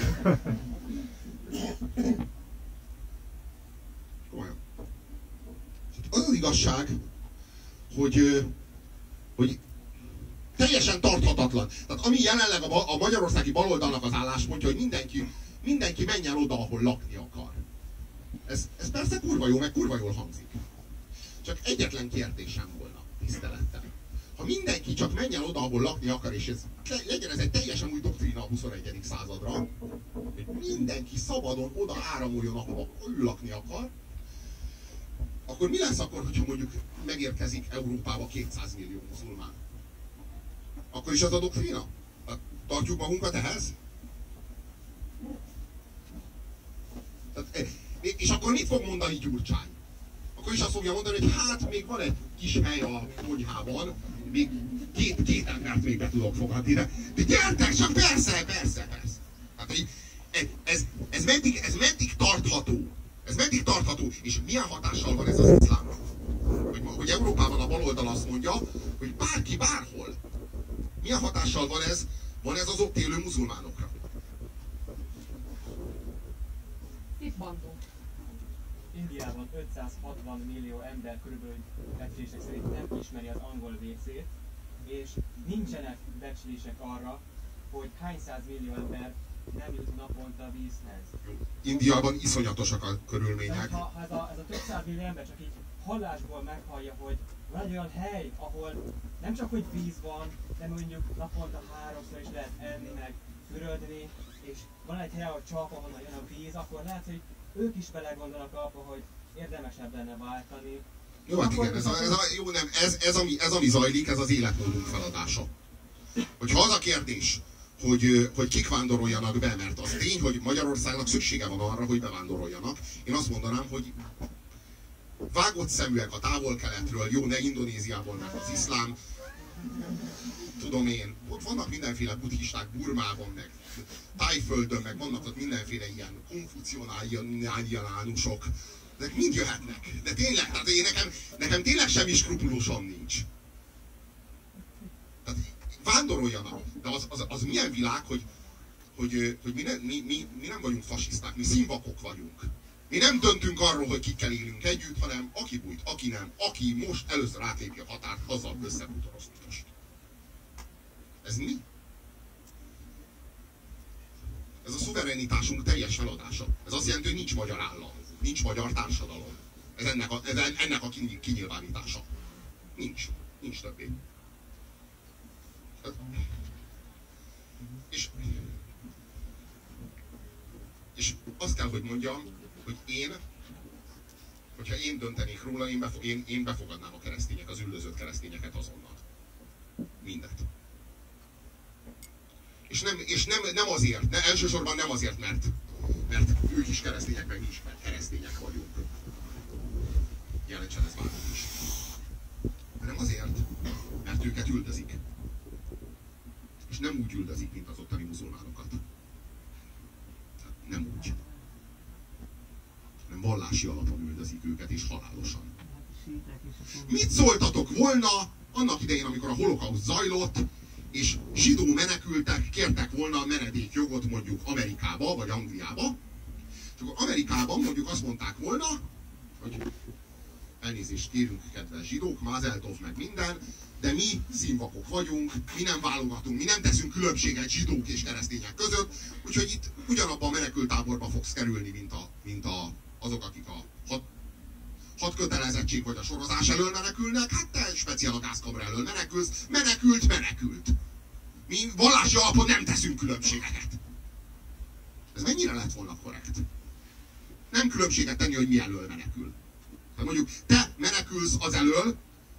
Olyan. Az az igazság, hogy teljesen tarthatatlan. Tehát ami jelenleg a magyarországi baloldalnak az álláspontja, hogy mindenki menjen oda, ahol lakni akar. Ez persze kurva jó, meg kurva jól hangzik. Csak egyetlen kérdésem volna, tisztelettel. Ha mindenki csak menjen oda, ahol lakni akar, és legyen ez egy teljesen új doktrína a 21. századra, hogy mindenki szabadon oda áramoljon, ahol ő lakni akar, akkor mi lesz akkor, hogyha mondjuk megérkezik Európába 200 millió muzulmán? Akkor is az a doktrína? Tartjuk magunkat ehhez? És akkor mit fog mondani Gyurcsány? Akkor is azt fogja mondani, hogy hát még van egy kis hely a konyhában, még két embert még be tudok fogadni, de gyertek, csak persze. Hát, ez meddig tartható? Ez meddig tartható? És milyen hatással van ez az iszlámra? Hogy Európában a baloldal azt mondja, hogy bárki bárhol. Milyen hatással van ez az ott élő muzulmánokra? Itt bandó. Indiában 560 millió ember körülbelül becslések szerint nem ismeri az angol WC-t, és nincsenek becslések arra, hogy hány százmillió ember nem jut naponta vízhez. Indiában iszonyatosak a körülmények. Ha ez a több százmillió ember csak így hallásból meghallja, hogy van egy olyan hely, ahol nem csak hogy víz van, de mondjuk naponta 3-szor is lehet enni, meg fürödni, és van egy hely, ahol csalpa, ahonnan jön a víz, akkor lehet, hogy ők is belegondolnak abba, hogy érdemesebb lenne váltani. Jó, hát igen, ez ami zajlik, ez az életmódunk feladása. Hogyha az a kérdés, hogy kik vándoroljanak be, mert az tény, hogy Magyarországnak szüksége van arra, hogy bevándoroljanak, én azt mondanám, hogy vágott szeműek a távol-keletről, jó, ne Indonéziából, meg az iszlám, tudom én, ott vannak mindenféle buddhisták Burmában, meg Tájföldön, meg vannak ott mindenféle ilyen konfucionáliánusok, ezek mind jöhetnek. De tényleg, tehát nekem tényleg semmi skrupulósom nincs. Tehát vándoroljanak. De az milyen világ, hogy mi nem vagyunk fasiszták, mi színvakok vagyunk. Mi nem döntünk arról, hogy kikkel élünk együtt, hanem aki bújt, aki nem, aki most először átlépi a határt, azzal összebútorozni most. Ez mi? Ez a szuverenitásunk teljes feladása. Ez azt jelenti, hogy nincs magyar állam, nincs magyar társadalom. Ez ennek a kinyilvánítása. Nincs többé. És azt kell, hogy mondjam, hogy hogyha én döntenék róla, én befogadnám a keresztények, az üldözött keresztényeket azonnal. Mindet. És nem azért, elsősorban nem azért, mert ők is keresztények, meg mi is keresztények vagyunk. Jelentsen ez bármi is. Hanem azért, mert őket üldözik. És nem úgy üldözik, mint az ottani muzulmánokat. Nem úgy. Nem vallási alapon üldözik őket, és halálosan. Mit szóltatok volna annak idején, amikor a holokauszt zajlott, és zsidó menekültek kértek volna menedékjogot mondjuk Amerikába, vagy Angliába, és akkor Amerikában mondjuk azt mondták volna, hogy elnézést kérünk, kedves zsidók, Mazel tov meg minden, de mi színvakok vagyunk, mi nem válogatunk, mi nem teszünk különbséget zsidók és keresztények között, úgyhogy itt ugyanabban a menekültáborba fogsz kerülni, mint azok, akik a hadkötelezettség vagy a sorozás elől menekülnek, hát te speciál a gázkamra elől menekülsz, menekült. Mi vallási alapon nem teszünk különbségeket. Ez mennyire lett volna korrekt? Nem különbséget tenni, hogy mi elől menekül. Tehát mondjuk te menekülsz az elől,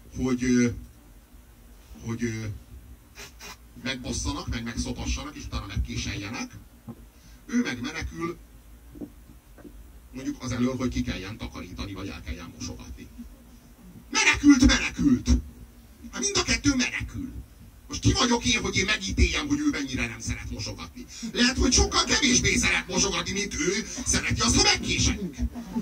hogy megbosszanak, meg megszopassanak, és utána megkéseljenek. Ő meg menekül mondjuk az elől, hogy ki kelljen takarítani, vagy el kelljen mosogatni. Menekült! Hát mind a kettő menekül. Most ki vagyok én, hogy én megítéljem, hogy ő mennyire nem szeret mosogatni? Lehet, hogy sokkal kevésbé szeret mosogatni, mint ő. Szereti azt, ha megkéseljük.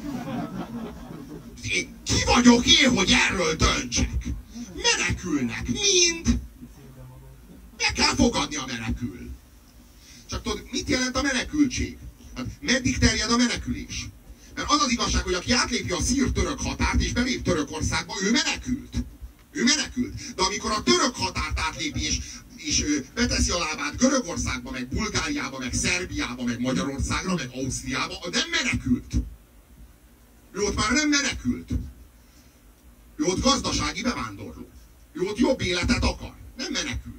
Ki vagyok én, hogy erről döntsek? Menekülnek. Mind. Meg kell fogadni, a menekül. Csak tudod, mit jelent a menekültség? Hát meddig terjed a menekülés? Mert az az igazság, hogy aki átlépi a szír-török határt és belép Törökországba, ő menekült. Ő menekült. De amikor a török határt átlépi és beteszi a lábát Görögországba, meg Bulgáriába, meg Szerbiába, meg Magyarországra, meg Ausztriába, nem menekült. Ő ott már nem menekült. Ő ott gazdasági bevándorló. Ő ott jobb életet akar. Nem menekül.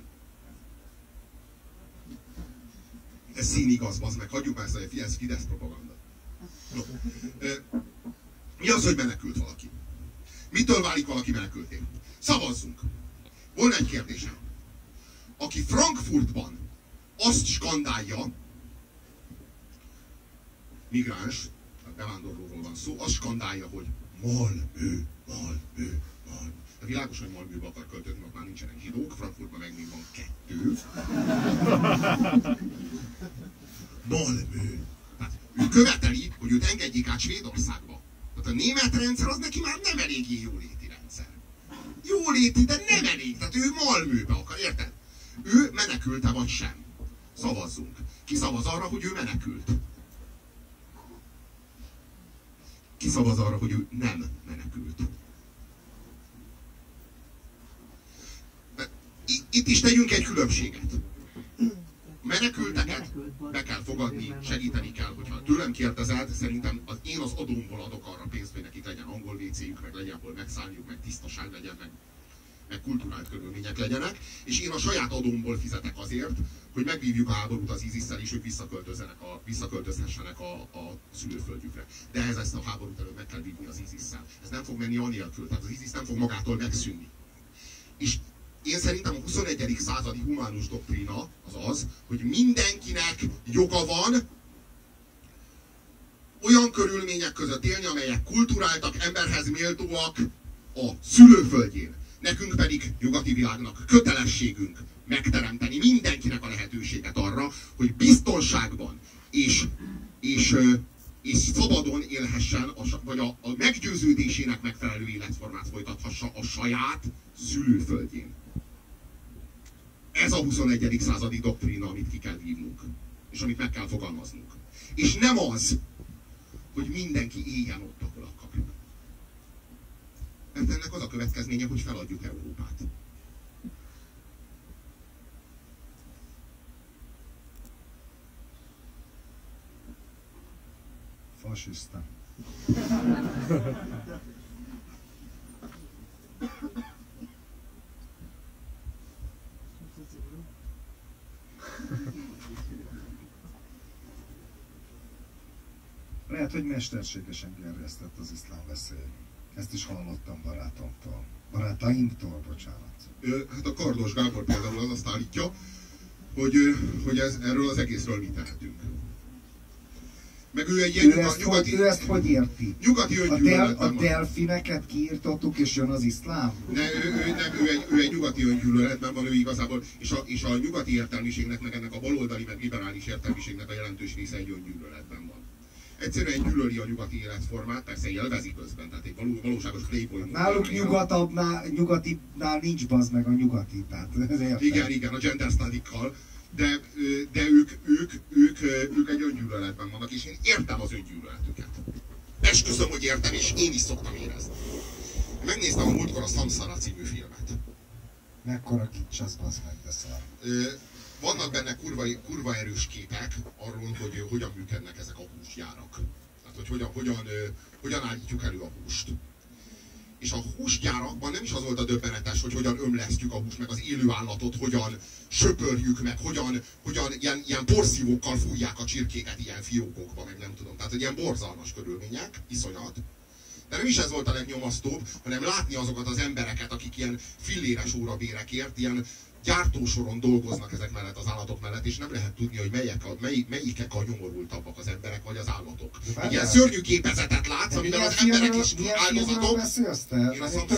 Ez színigaz, bazd meg. Hagyjuk már ezt, hogy ez Fidesz propaganda. No. Mi az, hogy menekült valaki? Mitől válik valaki menekülté? Szavazzunk. Volna egy kérdésem. Aki Frankfurtban azt skandálja, migráns, bevándorlóról van szó, azt skandálja, hogy Malmö, Malmö, Malmö. De világos, hogy Malmöbe akar költözni, mert már nincsenek zsidók, Frankfurtban meg még van 2. Malmö. Tehát ő követeli, hogy őt engedjék át Svédországba. Tehát a német rendszer az neki már nem eléggé jóléti rendszer. Jóléti, de nem elég. Tehát ő Malmöbe akar, érted? Ő menekülte vagy sem. Szavazzunk. Ki szavaz arra, hogy ő menekült? Ki szavaz arra, hogy ő nem menekült? Itt is tegyünk egy különbséget. Menekülteket be kell fogadni, segíteni kell. Hogyha tőlem kérdezed, szerintem én az adómból adok arra pénzt, hogy nekik legyen angol WC-jük, meg legyen hol megszállniuk, meg tisztaság legyen, meg kulturált körülmények legyenek, és én a saját adómból fizetek azért, hogy megvívjuk a háborút az ISIS-szel, és ők visszaköltözhessenek a szülőföldjükre. De ehhez ezt a háborút előbb meg kell vívni az ISIS-szel. Ez nem fog menni anélkül, tehát az ISIS nem fog magától megszűnni. És én szerintem a 21. századi humánus doktrína az az, hogy mindenkinek joga van olyan körülmények között élni, amelyek kulturáltak, emberhez méltóak a szülőföldjén. Nekünk pedig, nyugati világnak kötelességünk megteremteni mindenkinek a lehetőséget arra, hogy biztonságban és szabadon élhessen, vagy a meggyőződésének megfelelő életformát folytathassa a saját szülőföldjén. Ez a 21. századi doktrína, amit ki kell vívnunk, és amit meg kell fogalmaznunk. És nem az, hogy mindenki éljen ott, ahol akar. Mert ennek az a következménye, hogy feladjuk Európát. Fasiszta. Lehet, hogy mesterségesen gerjesztett az iszlám veszély. Ezt is hallottam barátomtól. Barátaimtól, bocsánat. Hát a Kardos Gábor például az azt állítja, hogy erről az egészről mit tehetünk. Meg ő egy ilyen ő ezt hogy érti? Nyugati öngyűlöletben a delfineket kiirtottuk, és jön az iszlám? Ő egy nyugati öngyűlöletben van, ő igazából, és a nyugati értelmiségnek, meg ennek a baloldali, meg liberális értelmiségnek a jelentős része egy öngyűlöletben van. Egyszerűen gyűlöli a nyugati életformát, persze élvezi közben, tehát egy valóságos playboy. Náluk nyugatibnál nincs bazd meg a nyugati, tehát igen, a gender study-kkal, de ők egy öngyűlöletben vannak, és én értem az öngyűlöletüket. Esküszöm, hogy értem, és én is szoktam érezni. Megnéztem a múltkor a Samsara című filmet. Mekkora kics az, bazd meg, de szar. Vannak benne kurva erős képek arról, hogy hogyan működnek ezek a húsgyárak. Tehát, hogy hogyan állítjuk elő a húst. És a húsgyárakban nem is az volt a döbbenetes, hogy hogyan ömlesztjük a húst, meg az élő állatot, hogyan söpörjük meg, hogyan ilyen porszívókkal fújják a csirkéket ilyen fiókokba, meg nem tudom. Tehát, hogy ilyen borzalmas körülmények, iszonyat. De nem is ez volt a legnyomasztóbb, hanem látni azokat az embereket, akik ilyen filléres órabérekért, ilyen gyártósoron dolgoznak ezek mellett, az állatok mellett, és nem lehet tudni, hogy melyikek a nyomorultabbak, az emberek vagy az állatok. Egy ilyen szörnyű képezetet látsz, amiben az emberek is áldozatok. Én a Samsara.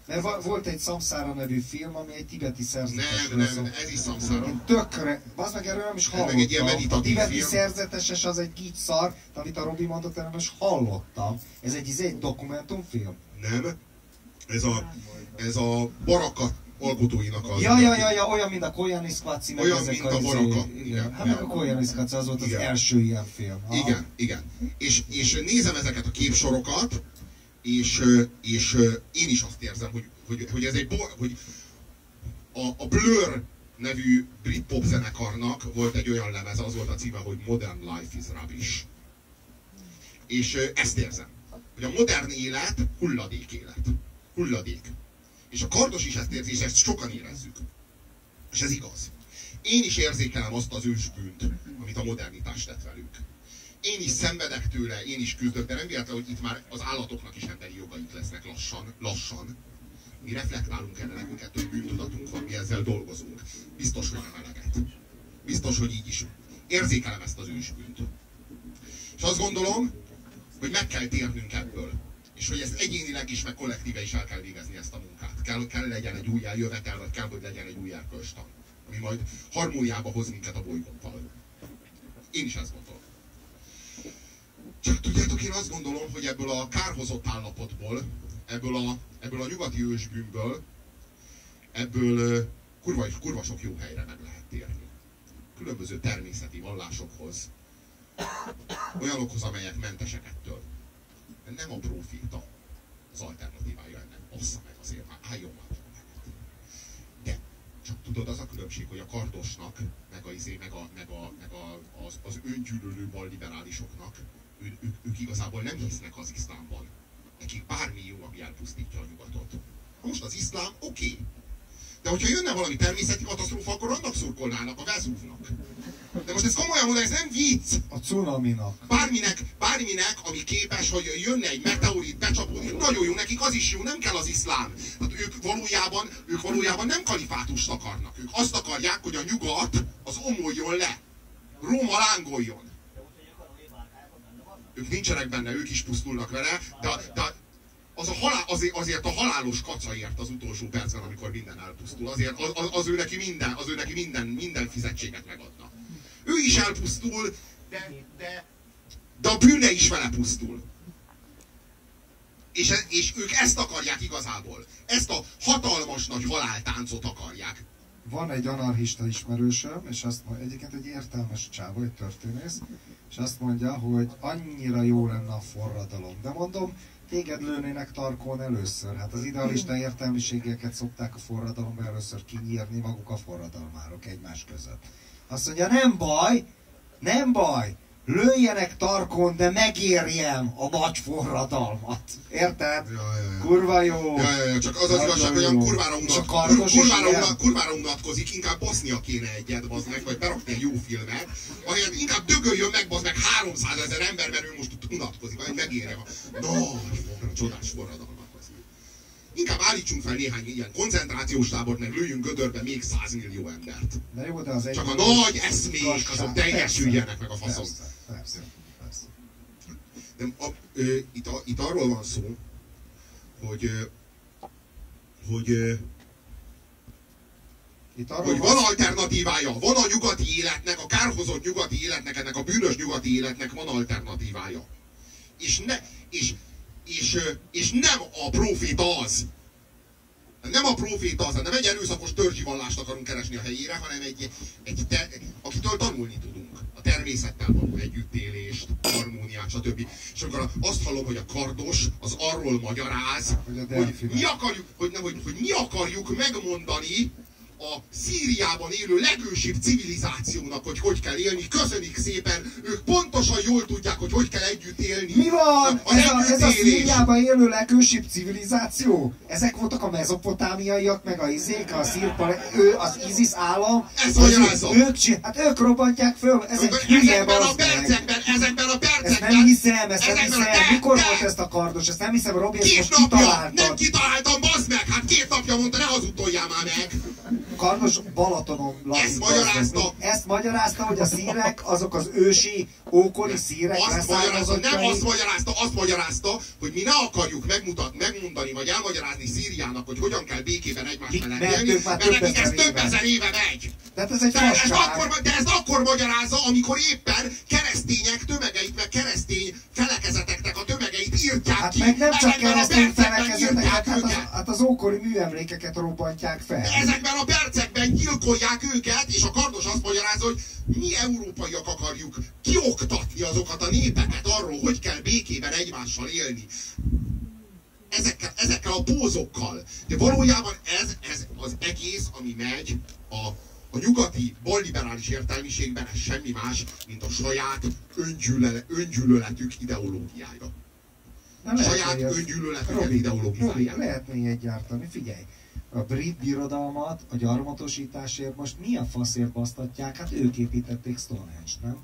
Mert volt egy Samsara nevű film, ami egy tibeti szerzetesről Nem, ez is Samsara. Én tökre, az meg erről nem is meg egy ilyen hallottam. A meditatív tibeti film. szerzeteses az egy így szar, amit a Robi mondott, erről nem is hallottam. Ez egy dokumentumfilm? Nem. Ez a Baraka alkotóinak az... Ja, olyan, mint a Koyaanisqatsi, meg Olyan, ezek mint a Baraka. Igen. Hát meg a Koyaanisqatsi, az volt az első ilyen film. Aha. Igen. És nézem ezeket a képsorokat, és én is azt érzem, hogy ez hogy a Blur nevű brit pop zenekarnak volt egy olyan lemez, az volt a címe, hogy Modern Life is Rubbish. És ezt érzem, hogy a modern élet hulladék élet. Hulladék. És a Kardos is ezt érzi, és ezt sokan érezzük. És ez igaz. Én is érzékelem azt az ősbűnt, amit a modernitás tett velük. Én is szenvedek tőle, én is küzdök, de nem véletlen, hogy itt már az állatoknak is emberi jogaik lesznek lassan. Mi reflektálunk erre, nekünk ettől bűntudatunk van, mi ezzel dolgozunk. Biztos, hogy nem eleget. Biztos, hogy így is. Érzékelem ezt az ősbűnt. És azt gondolom, hogy meg kell térnünk ebből. És hogy ezt egyénileg is, meg kollektíve is el kell végezni ezt a munkát. Kell legyen egy új eljövetel, vagy kell, hogy legyen egy új erkölcstan, ami majd harmóniába hoz minket a bolygónkkal. Én is ezt gondolom. Csak tudjátok, én azt gondolom, hogy ebből a kárhozott állapotból, ebből a nyugati ősbűnből, ebből kurva sok jó helyre meg lehet térni. Különböző természeti vallásokhoz, olyanokhoz, amelyek mentesek ettől. Nem a proféta az alternatívája ennek. Bassza meg azért, már álljon már meg. De csak tudod, az a különbség, hogy a Kardosnak, az öngyűlölő balliberálisoknak, ők igazából nem hisznek az iszlámban. Nekik bármi jó, ami elpusztítja a nyugatot. Most az iszlám oké. De hogyha jönne valami természeti katasztrófa, akkor annak szurkolnának, a Vezúvnak. De most ez komolyan mondom, ez nem vicc. A cunaminak. Bárminek, ami képes, hogy jönne egy meteorit, becsapódik, nagyon jó, nekik az is jó, nem kell az iszlám. Tehát ők valójában nem kalifátust akarnak. Ők azt akarják, hogy a nyugat az omoljon le. Róma lángoljon. Ők nincsenek benne, ők is pusztulnak vele, de azért a halálos kacaért az utolsó percben, amikor minden elpusztul, azért az ő neki minden fizetséget megadna. Ő is elpusztul, de a bűne is vele pusztul. És ők ezt akarják igazából. Ezt a hatalmas nagy haláltáncot akarják. Van egy anarchista ismerősöm, és azt mondja, egyébként egy értelmes csávó, egy történész, és azt mondja, hogy annyira jó lenne a forradalom. De mondom, téged lőnének tarkón először. Hát az idealista értelmiségeket szokták a forradalomba először kinyírni maguk a forradalmárok egymás között. Azt mondja, nem baj, lőjenek tarkon, de megérjem a nagy forradalmat. Érted? Ja. Kurva jó. Ja, csak az igazság, hogy olyan kurvára unatkozik, inkább basznia kéne egyet, bazd meg, vagy berakni egy jó filmet, ahelyett inkább dögöljön meg, bazd meg 300 000 ember, mert ő most unatkozik, vagy megérjem a csodás forradalmat. Inkább állítsunk fel néhány ilyen koncentrációs tábort, meg lőjünk gödörbe még 100 millió embert. De jó, de az csak a nagy eszmék, azok teljesüljenek meg a faszom. Persze. De itt arról van szó, hogy van alternatívája, van a nyugati életnek, a kárhozott nyugati életnek, ennek a bűnös nyugati életnek van alternatívája. És nem a proféta az. Nem a proféta az, nem egy erőszakos törzsi vallást akarunk keresni a helyére, hanem akitől tanulni tudunk. A természettel való együttélést, harmóniát, stb. És akkor azt hallom, hogy a Kardos az arról magyaráz, hogy mi akarjuk megmondani a Szíriában élő legősibb civilizációnak, hogy kell élni. Köszönik szépen, ők pontosan jól tudják, hogy kell együtt élni. Mi van? Ez a Szíriában élő legősibb civilizáció? Ezek voltak a mezopotámiaiak, meg a izék, az ISIS állam. Ez magyarázza. Ők robbantják föl, ezek hülye ezekben a percekben. Ezt nem hiszem. Mikor volt ezt a Kardos? Ezt nem hiszem, Robi, ezt most kitaláltad. Nem kitaláltam, bazd meg! Hát 2 napja mondta, ne hazudoljál már meg! Kardos Balatonon Ezt magyarázta. Ezt magyarázta, hogy a szírek, azok az ősi, ókori szírek leszármazottjai. Nem azt magyarázta, hogy mi ne akarjuk megmondani, vagy elmagyarázni Szíriának, hogy hogyan kell békében egymás mellett élni, mert nekik ez több ezer éve megy. Tehát ez egy de ezt akkor magyarázza, amikor éppen keresztények tömegeit, meg keresztény felekezeteknek a tömegeit írtják hát ki. meg nem csak keresztény felekezeteket, hát az ókori műemlékeket robbantják fel. Ezekben a percekben gyilkolják őket, és a Kardos azt magyarázza, hogy mi európaiak akarjuk kioktatni azokat a népeket arról, hogy kell békében egymással élni. Ezekkel a pózokkal. De valójában ez az egész, ami megy a nyugati balliberális értelmiségben, ez semmi más, mint a saját öngyűlöletük ideológiája. Saját öngyűlöletük ideológiája. Lehetne ilyet gyártani, figyelj! A brit birodalmat a gyarmatosításért most milyen faszért basztatják? Hát ők építették Stonehenge-t, nem?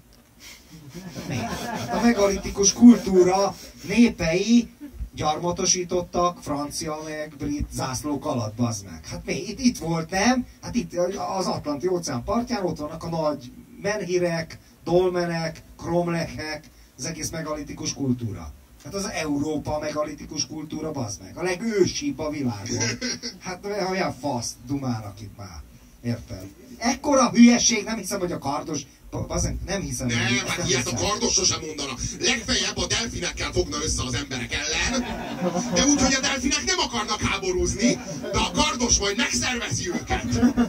Hát a megalitikus kultúra népei gyarmatosítottak francia meg brit zászlók alatt, bazd meg. Hát mi? Itt volt, nem? Hát itt az Atlanti óceán partján ott vannak a nagy menhirek, dolmenek, kromlechek, az egész megalitikus kultúra. Hát az Európa megalitikus kultúra, bazd meg. A legősibb a világon. Hát olyan fasz dumálnak itt már. Érted? Ekkora hülyeség, nem hiszem, hogy a Kardos... Nem hiszem. Nem, hát ilyet a Kardos sosem mondana. Legfeljebb a delfinekkel fogna össze az emberek ellen, de úgy, hogy a delfinek nem akarnak háborúzni, de a Kardos majd megszervezi őket.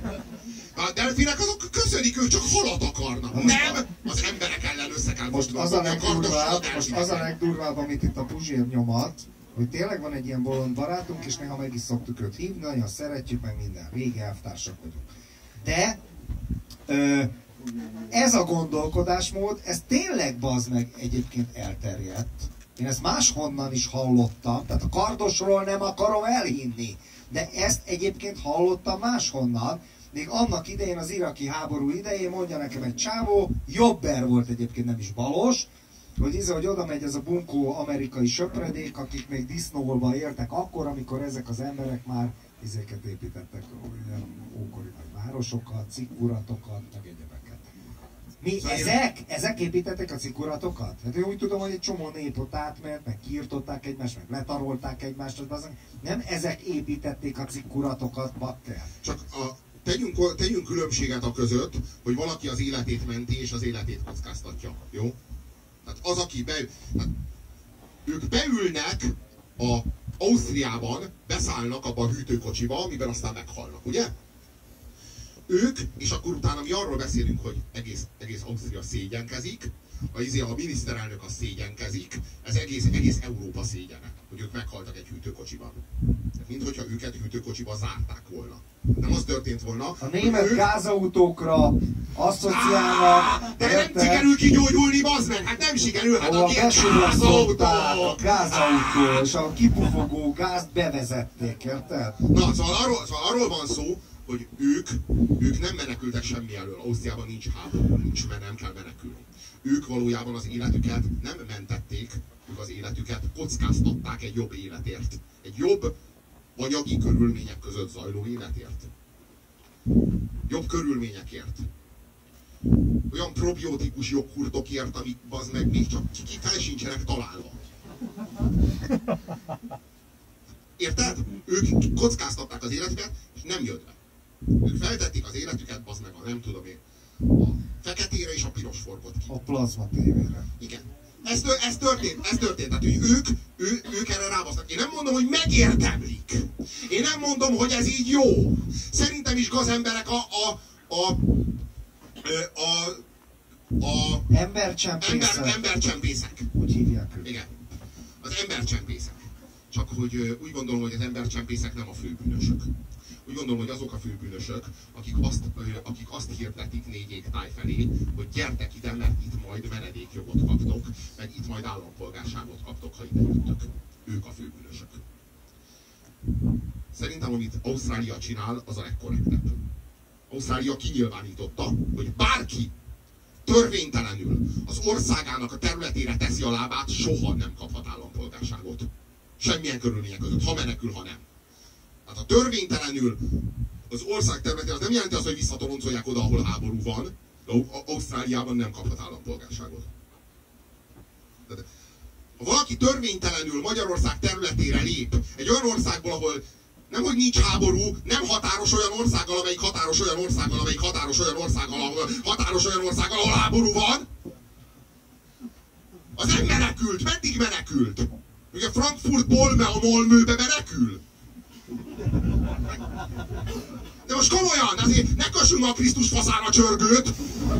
A delfinek azok köszönik, ők csak halat akarnak. Nem, az emberek ellen össze kell most az a legdurvább, amit itt a Puzsér nyomat, hogy tényleg van egy ilyen bolond barátunk, és néha meg is szoktuk őt hívni, nagyon szeretjük, meg minden, régi elvtársak vagyunk. De ez a gondolkodásmód, ez tényleg bazd meg egyébként elterjedt. Én ezt máshonnan is hallottam, tehát a Kardosról nem akarom elhinni, de ezt egyébként hallottam máshonnan. Még annak idején, az iraki háború idején mondja nekem egy csávó, jobber volt egyébként, nem is balos, hogy oda megy ez a bunkó amerikai söpredék, akik még disznóolban éltek akkor, amikor ezek az emberek már izéket építettek, olyan ókori nagy városokat, cikkuratokat, meg egyebeket. Mi ezek építettek a cikkuratokat? Hát én úgy tudom, hogy egy csomó nép ott átment, meg kiirtották egymást, meg letarolták egymást, nem ezek építették a cikkuratokat, bakker. Csak tegyünk különbséget a között, hogy valaki az életét menti, és az életét kockáztatja. Jó? Tehát az, aki ők beülnek Ausztriában, beszállnak abba a hűtőkocsiba, amiben aztán meghalnak, ugye? Ők, és akkor utána mi arról beszélünk, hogy egész Ausztria szégyenkezik, a miniszterelnök az szégyenkezik, ez egész Európa szégyene, hogy ők meghaltak egy hűtőkocsiban. Mint hogyha őket hűtőkocsiba zárták volna. Nem az történt volna. A német gázautókra asszociálnak. De nem sikerül kigyógyulni, bazd meg! Hát nem sikerül, hát a gázautó, és a kipufogó gázt bevezették, érted? Na, szóval arról van szó, hogy ők nem menekültek semmi elől. Ausztriában nincs háború, nem kell menekülni. Ők valójában az életüket nem mentették, ők az életüket kockáztatták egy jobb életért. Egy jobb anyagi körülmények között zajló életért. Jobb körülményekért. Olyan probiotikus joghurtokért, amik bazd meg még csak ki fel sincsenek találva. Érted? Ők kockáztatták az életüket, és nem jött be. Ők feltették az életüket, bazd meg a nem tudom én, a feketére és a piros forgott ki. A plazma tévére. Igen. Ez történt. Tehát, hogy ők erre rábasztak. Én nem mondom, hogy megérdemlik. Én nem mondom, hogy ez így jó. Szerintem is gazemberek embercsempészek. Úgy hívják őket. Igen. Az embercsempészek. Csak hogy úgy gondolom, hogy az embercsempészek nem a főbűnösök. Úgy gondolom, hogy azok a főbűnösök, akik azt hirdetik négy égtáj felé, hogy gyertek ide, mert itt majd menedékjogot kaptok, meg itt majd állampolgárságot kaptok, ha ide jöttök. Ők a főbűnösök. Szerintem, amit Ausztrália csinál, az a legkorrektebb. Ausztrália kinyilvánította, hogy bárki törvénytelenül az országának a területére teszi a lábát, soha nem kaphat állampolgárságot. Semmilyen körülmények között, ha menekül, ha nem. Tehát a az ország területén, az nem jelenti azt, hogy visszatoloncolják oda, ahol háború van. Ausztráliában nem kaphat állampolgárságot. Ha valaki törvénytelenül Magyarország területére lép, egy olyan országból, ahol nem, hogy nincs háború, nem határos olyan országgal, amelyik határos olyan országgal, amelyik határos olyan országgal, ahol határos olyan országgal, ahol háború van, az nem menekült. Meddig menekült? Ugye Frankfurtból Malmöbe menekül. De most komolyan, azért ne kössünk a Krisztus faszára csörgőt.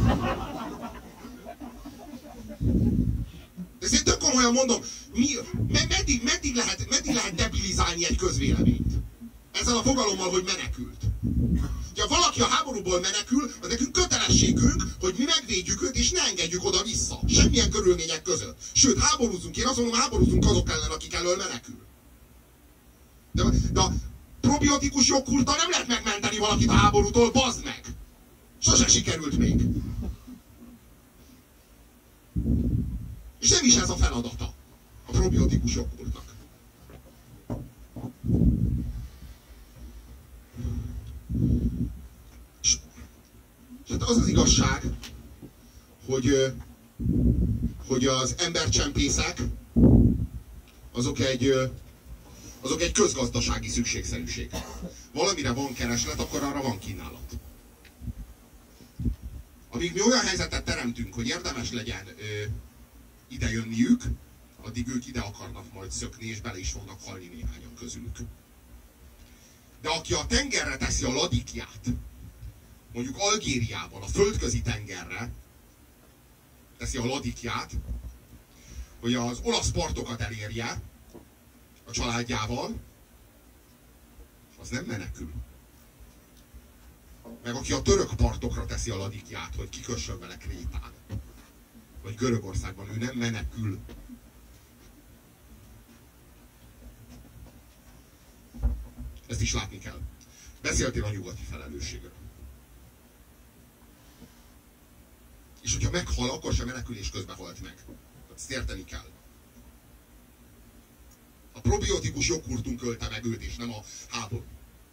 De ezt én tök komolyan mondom, meddig lehet debilizálni egy közvéleményt? Ezzel a fogalommal, hogy menekült. Ha valaki a háborúból menekül, az nekünk kötelességünk, hogy mi megvédjük őt, és ne engedjük oda-vissza. Semmilyen körülmények között. Sőt, háborúzunk. Én azt mondom, háborúzunk azok ellen, akik elől menekül. De a probiotikus jogkurttal nem lehet megmenteni valakit a háborútól, bazd meg! Sose sikerült még. És nem is ez a feladata a probiotikus jogkurtnak. És az az igazság, hogy az embercsempészek azok egy közgazdasági szükségszerűség. Valamire van kereslet, akkor arra van kínálat. Amíg mi olyan helyzetet teremtünk, hogy érdemes legyen ide jönniük, addig ők ide akarnak majd szökni, és bele is fognak halni néhányan közülük. De aki a tengerre teszi a ladikját, mondjuk Algériában, a földközi tengerre teszi a ladikját, hogy az olasz partokat elérje a családjával, az nem menekül. Meg aki a török partokra teszi a ladikját, hogy kikössön vele Krétán, vagy Görögországban, ő nem menekül. Ezt is látni kell. Beszéltél a nyugati felelősségről. És hogyha meghal, akkor sem menekülés közben halt meg. Ezt érteni kell. A probiotikus jogkurtunk ölte meg őt, és nem a háború.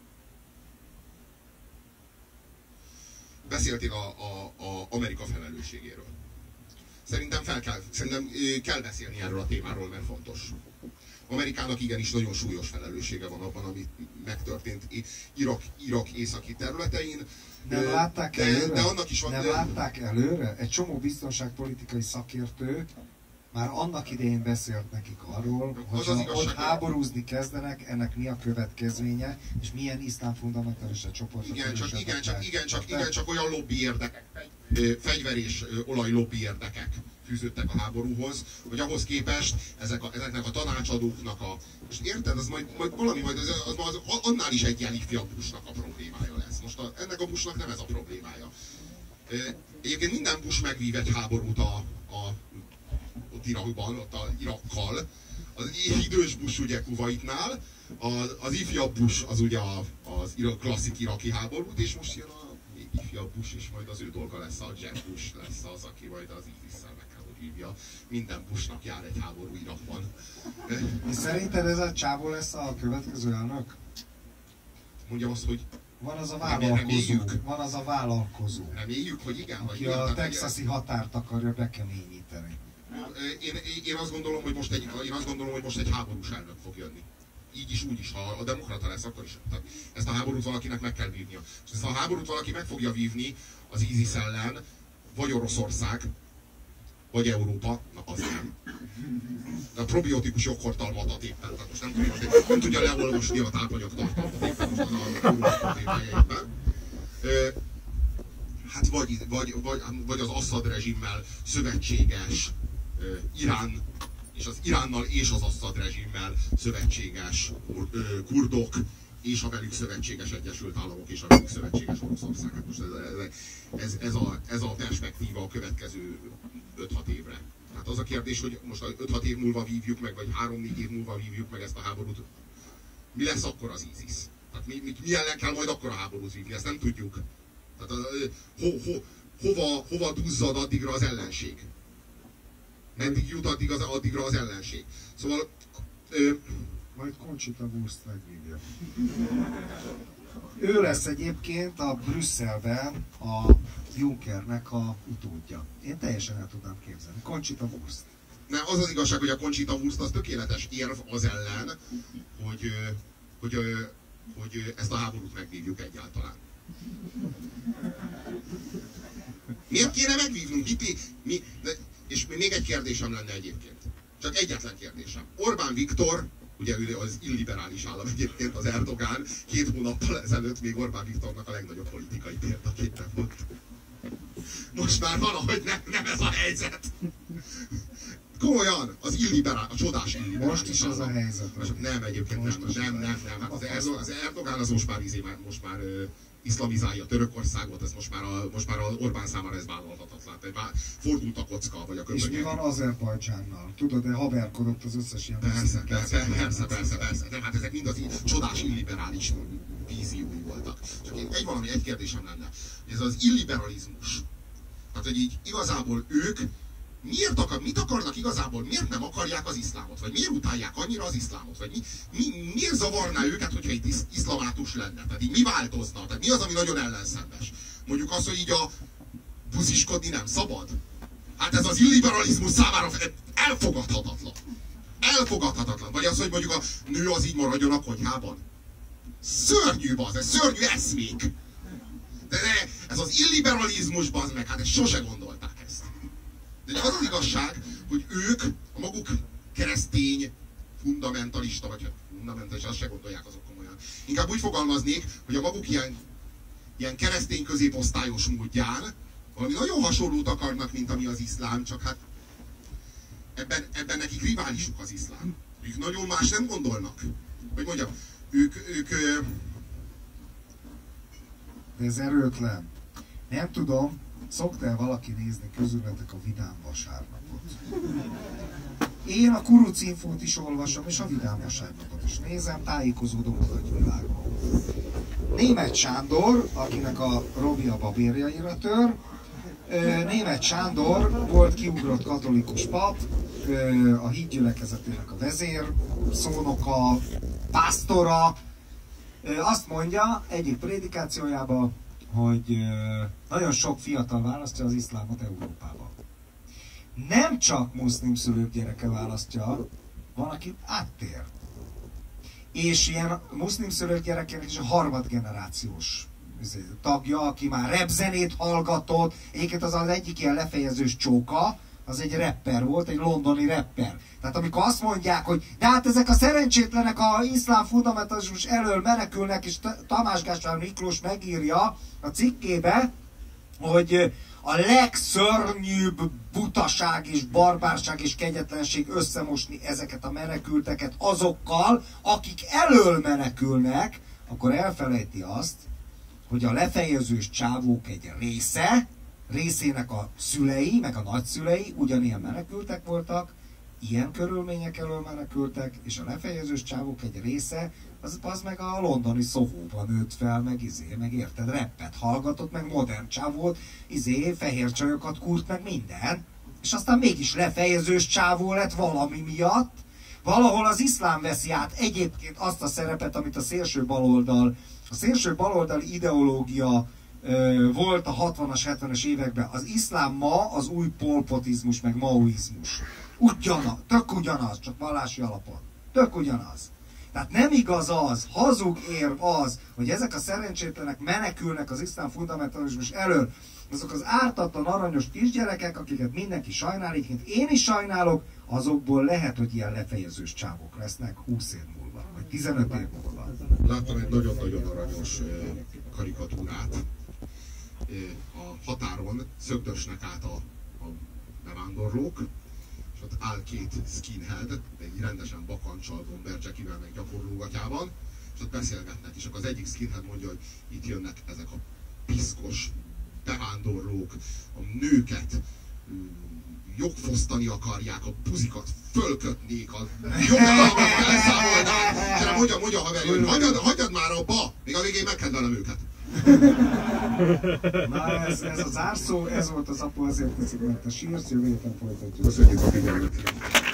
Beszéltél a Amerika felelősségéről. Szerintem kell beszélni erről a témáról, mert fontos. Amerikának igenis nagyon súlyos felelőssége van abban, ami megtörtént Irak északi területein. Nem látták előre? De annak is van, nem látták előre? Egy csomó biztonságpolitikai szakértő már annak idején beszélt nekik arról, hogy ott háborúzni kezdenek, ennek mi a következménye, és milyen iszlám fundamentalista csoportok. Igen, csak olyan lobby érdekek, fegyver és olajlobby érdekek fűződtek a háborúhoz, hogy ahhoz képest ezeknek a tanácsadóknak és érted, az majd valami, az annál is egy ilyen ifjabb Bushnak a problémája lesz. Most ennek a Bushnak nem ez a problémája. Egyébként minden Bush megvív egy háborút ott Irakban, ott Irakkal. Az idős Bush ugye Kuwaitnál, az ifjabb Bush az ugye az klasszik iraki háborút, és most jön a ifjabb Bush, és majd az ő dolga lesz, a Jeb Bush lesz az, aki majd az ISIS-szel meg kell, hogy hívja. Minden Bushnak jár egy háború Irakban. És szerinted ez a csávó lesz a következő elnök? Mondjam azt, hogy van az a vállalkozó. Reméljük, hogy igen. Aki a texasi határt akarja bekeményíteni. Én azt gondolom, hogy most egy háborús elnök fog jönni. Így is, úgy is. Ha a demokrata lesz, akkor is. Tehát ezt a háborút valakinek meg kell vívnia. És ezt a háborút valaki meg fogja vívni az ISIS ellen, vagy Oroszország, vagy Európa, na az nem. De a probiotikus jogkortalmat ad éppen. Tehát most nem tudja leolvasni a tápanyagtartalmat éppen most a problémájaiban. Hát vagy az Assad rezsimmel szövetséges Irán, és az Iránnal és az Assad rezsimmel szövetséges kurdok, és a velük szövetséges Egyesült Államok, és a velük szövetséges Oroszország. Hát most ez a perspektíva a következő 5-6 évre. Hát az a kérdés, hogy most 5-6 év múlva vívjuk meg, vagy 3-4 év múlva vívjuk meg ezt a háborút. Mi lesz akkor az ISIS? Tehát mi ellen kell majd akkor a háborút vívni? Ezt nem tudjuk. Tehát hova duzzad addigra az ellenség? Meddig jut addigra az ellenség? Szóval... Majd Conchita Wurst megvívja. Ő lesz egyébként a Brüsszelben a Junckernek a utódja. Én teljesen el tudnám képzelni. Conchita Wurst. Nem, az az igazság, hogy a Conchita Wurst az tökéletes érv az ellen, hogy ezt a háborút megvívjuk egyáltalán. Miért kéne megvívnunk? És még egy kérdésem lenne egyébként. Csak egyetlen kérdésem. Orbán Viktor, ugye ő az illiberális állam egyébként, az Erdogán, 2 hónappal ezelőtt még Orbán Viktornak a legnagyobb politikai példaképe volt. Most már valahogy nem ez a helyzet. Komolyan, az illiberál, a csodás illiberális. Most is az a helyzet. Nem, egyébként nem. Az Erdogán az most már iszlamizálja Törökországot, ez most már az Orbán számára ez vállalhatatlan. Tehát fordult a kocka, vagy a köpönyeg. És mi van Azerbajdzsánnal? Tudod, de haverkodott az összes ilyen... Persze. Nem, hát ezek mind az csodás illiberális víziói voltak. Csak egy kérdésem lenne. Ez az illiberalizmus. Tehát, hogy így igazából ők mit akarnak igazából, miért nem akarják az iszlámot? Vagy miért utálják annyira az iszlámot? Vagy miért zavarná őket, hogyha itt iszlamátus lenne? Tehát így mi változna? Tehát mi az, ami nagyon ellenszenves? Mondjuk az, hogy így a busziskodni nem szabad? Hát ez az illiberalizmus számára elfogadhatatlan. Elfogadhatatlan. Vagy az, hogy mondjuk a nő az így maradjon a konyhában. Szörnyű ez szörnyű eszmék. De ez az illiberalizmus, bazd meg, hát ezt sose gondolták ezt. De az az igazság, hogy ők a maguk keresztény, fundamentalista, vagy fundamentalista, azt se gondolják azok komolyan. Inkább úgy fogalmaznék, hogy a maguk ilyen keresztény középosztályos módján valami nagyon hasonlót akarnak, mint ami az iszlám, csak hát ebben nekik riválisuk az iszlám. Ők nagyon más nem gondolnak. Hogy mondjam, ők De ez erőtlen. Nem tudom, szoktál valaki nézni közületek a Vidám Vasárnapot? Én a Kuruc Infót is olvasom, és a Vidám Vasárnapot is nézem, tájékozódom a nagyvilágban. Németh Sándor, akinek a Robi a babérjaira tör, Németh Sándor volt kiugrott katolikus pap, a hídgyülekezetének a vezér, szónoka, pásztora. Azt mondja egyik prédikációjában, hogy nagyon sok fiatal választja az iszlámot Európában. Nem csak muszlim szülők gyereke választja, van, aki áttér. És ilyen muszlim szülők gyerekének is a harmadgenerációs tagja, aki már rapzenét hallgatott. Egyébként az egyik ilyen lefejezős csóka, az egy rapper volt, egy londoni rapper. Tehát amikor azt mondják, hogy de hát ezek a szerencsétlenek a iszlám fundamentalizmus elől menekülnek, és Tamás Gáspár Miklós megírja a cikkébe, hogy a legszörnyűbb butaság és barbárság és kegyetlenség összemosni ezeket a menekülteket azokkal, akik elől menekülnek, akkor elfelejti azt, hogy a lefejezős csávók egy részének a szülei, meg a nagyszülei ugyanilyen menekültek voltak, ilyen körülmények elől menekültek, és a lefejezős csávók egy része, az meg a londoni Soho-ban nőtt fel, meg érted, rappet hallgatott, meg modern csávót, fehér csajokat kúrt, meg minden, és aztán mégis lefejezős csávó lett valami miatt. Valahol az iszlám veszi át egyébként azt a szerepet, amit a szélső baloldali ideológia volt a 60-as, 70-es években. Az iszlám ma az új polpotizmus, meg maoizmus. Tök ugyanaz, csak vallási alapon. Tök ugyanaz. Tehát nem igaz az, hazug érv az, hogy ezek a szerencsétlenek menekülnek az iszlám fundamentalizmus elől. Azok az ártatlan, aranyos kisgyerekek, akiket mindenki sajnál, én is sajnálok, azokból lehet, hogy ilyen lefejezős csávok lesznek 20 év múlva, vagy 15 év múlva. Láttam egy nagyon-nagyon aranyos karikatúrát. A határon szögdösnek át a bevándorlók, és ott áll 2 skinhead, egy rendesen bakancsal, gombercsekivel, meg gyakorlógatjában, és ott beszélgetnek, és akkor az egyik skinhead mondja, hogy itt jönnek ezek a piszkos bevándorlók, a nőket jogfosztani akarják, a buzikat fölkötnék, a jogállamot felszámolnák, és mondja a haver, hogy hagyjad már abba, még a végén megkendelem őket. Na ez a zárszó, ez volt az apu, azért teszik, mert a sírsz, jövő héten folytatjuk. Köszönjük a figyelmet!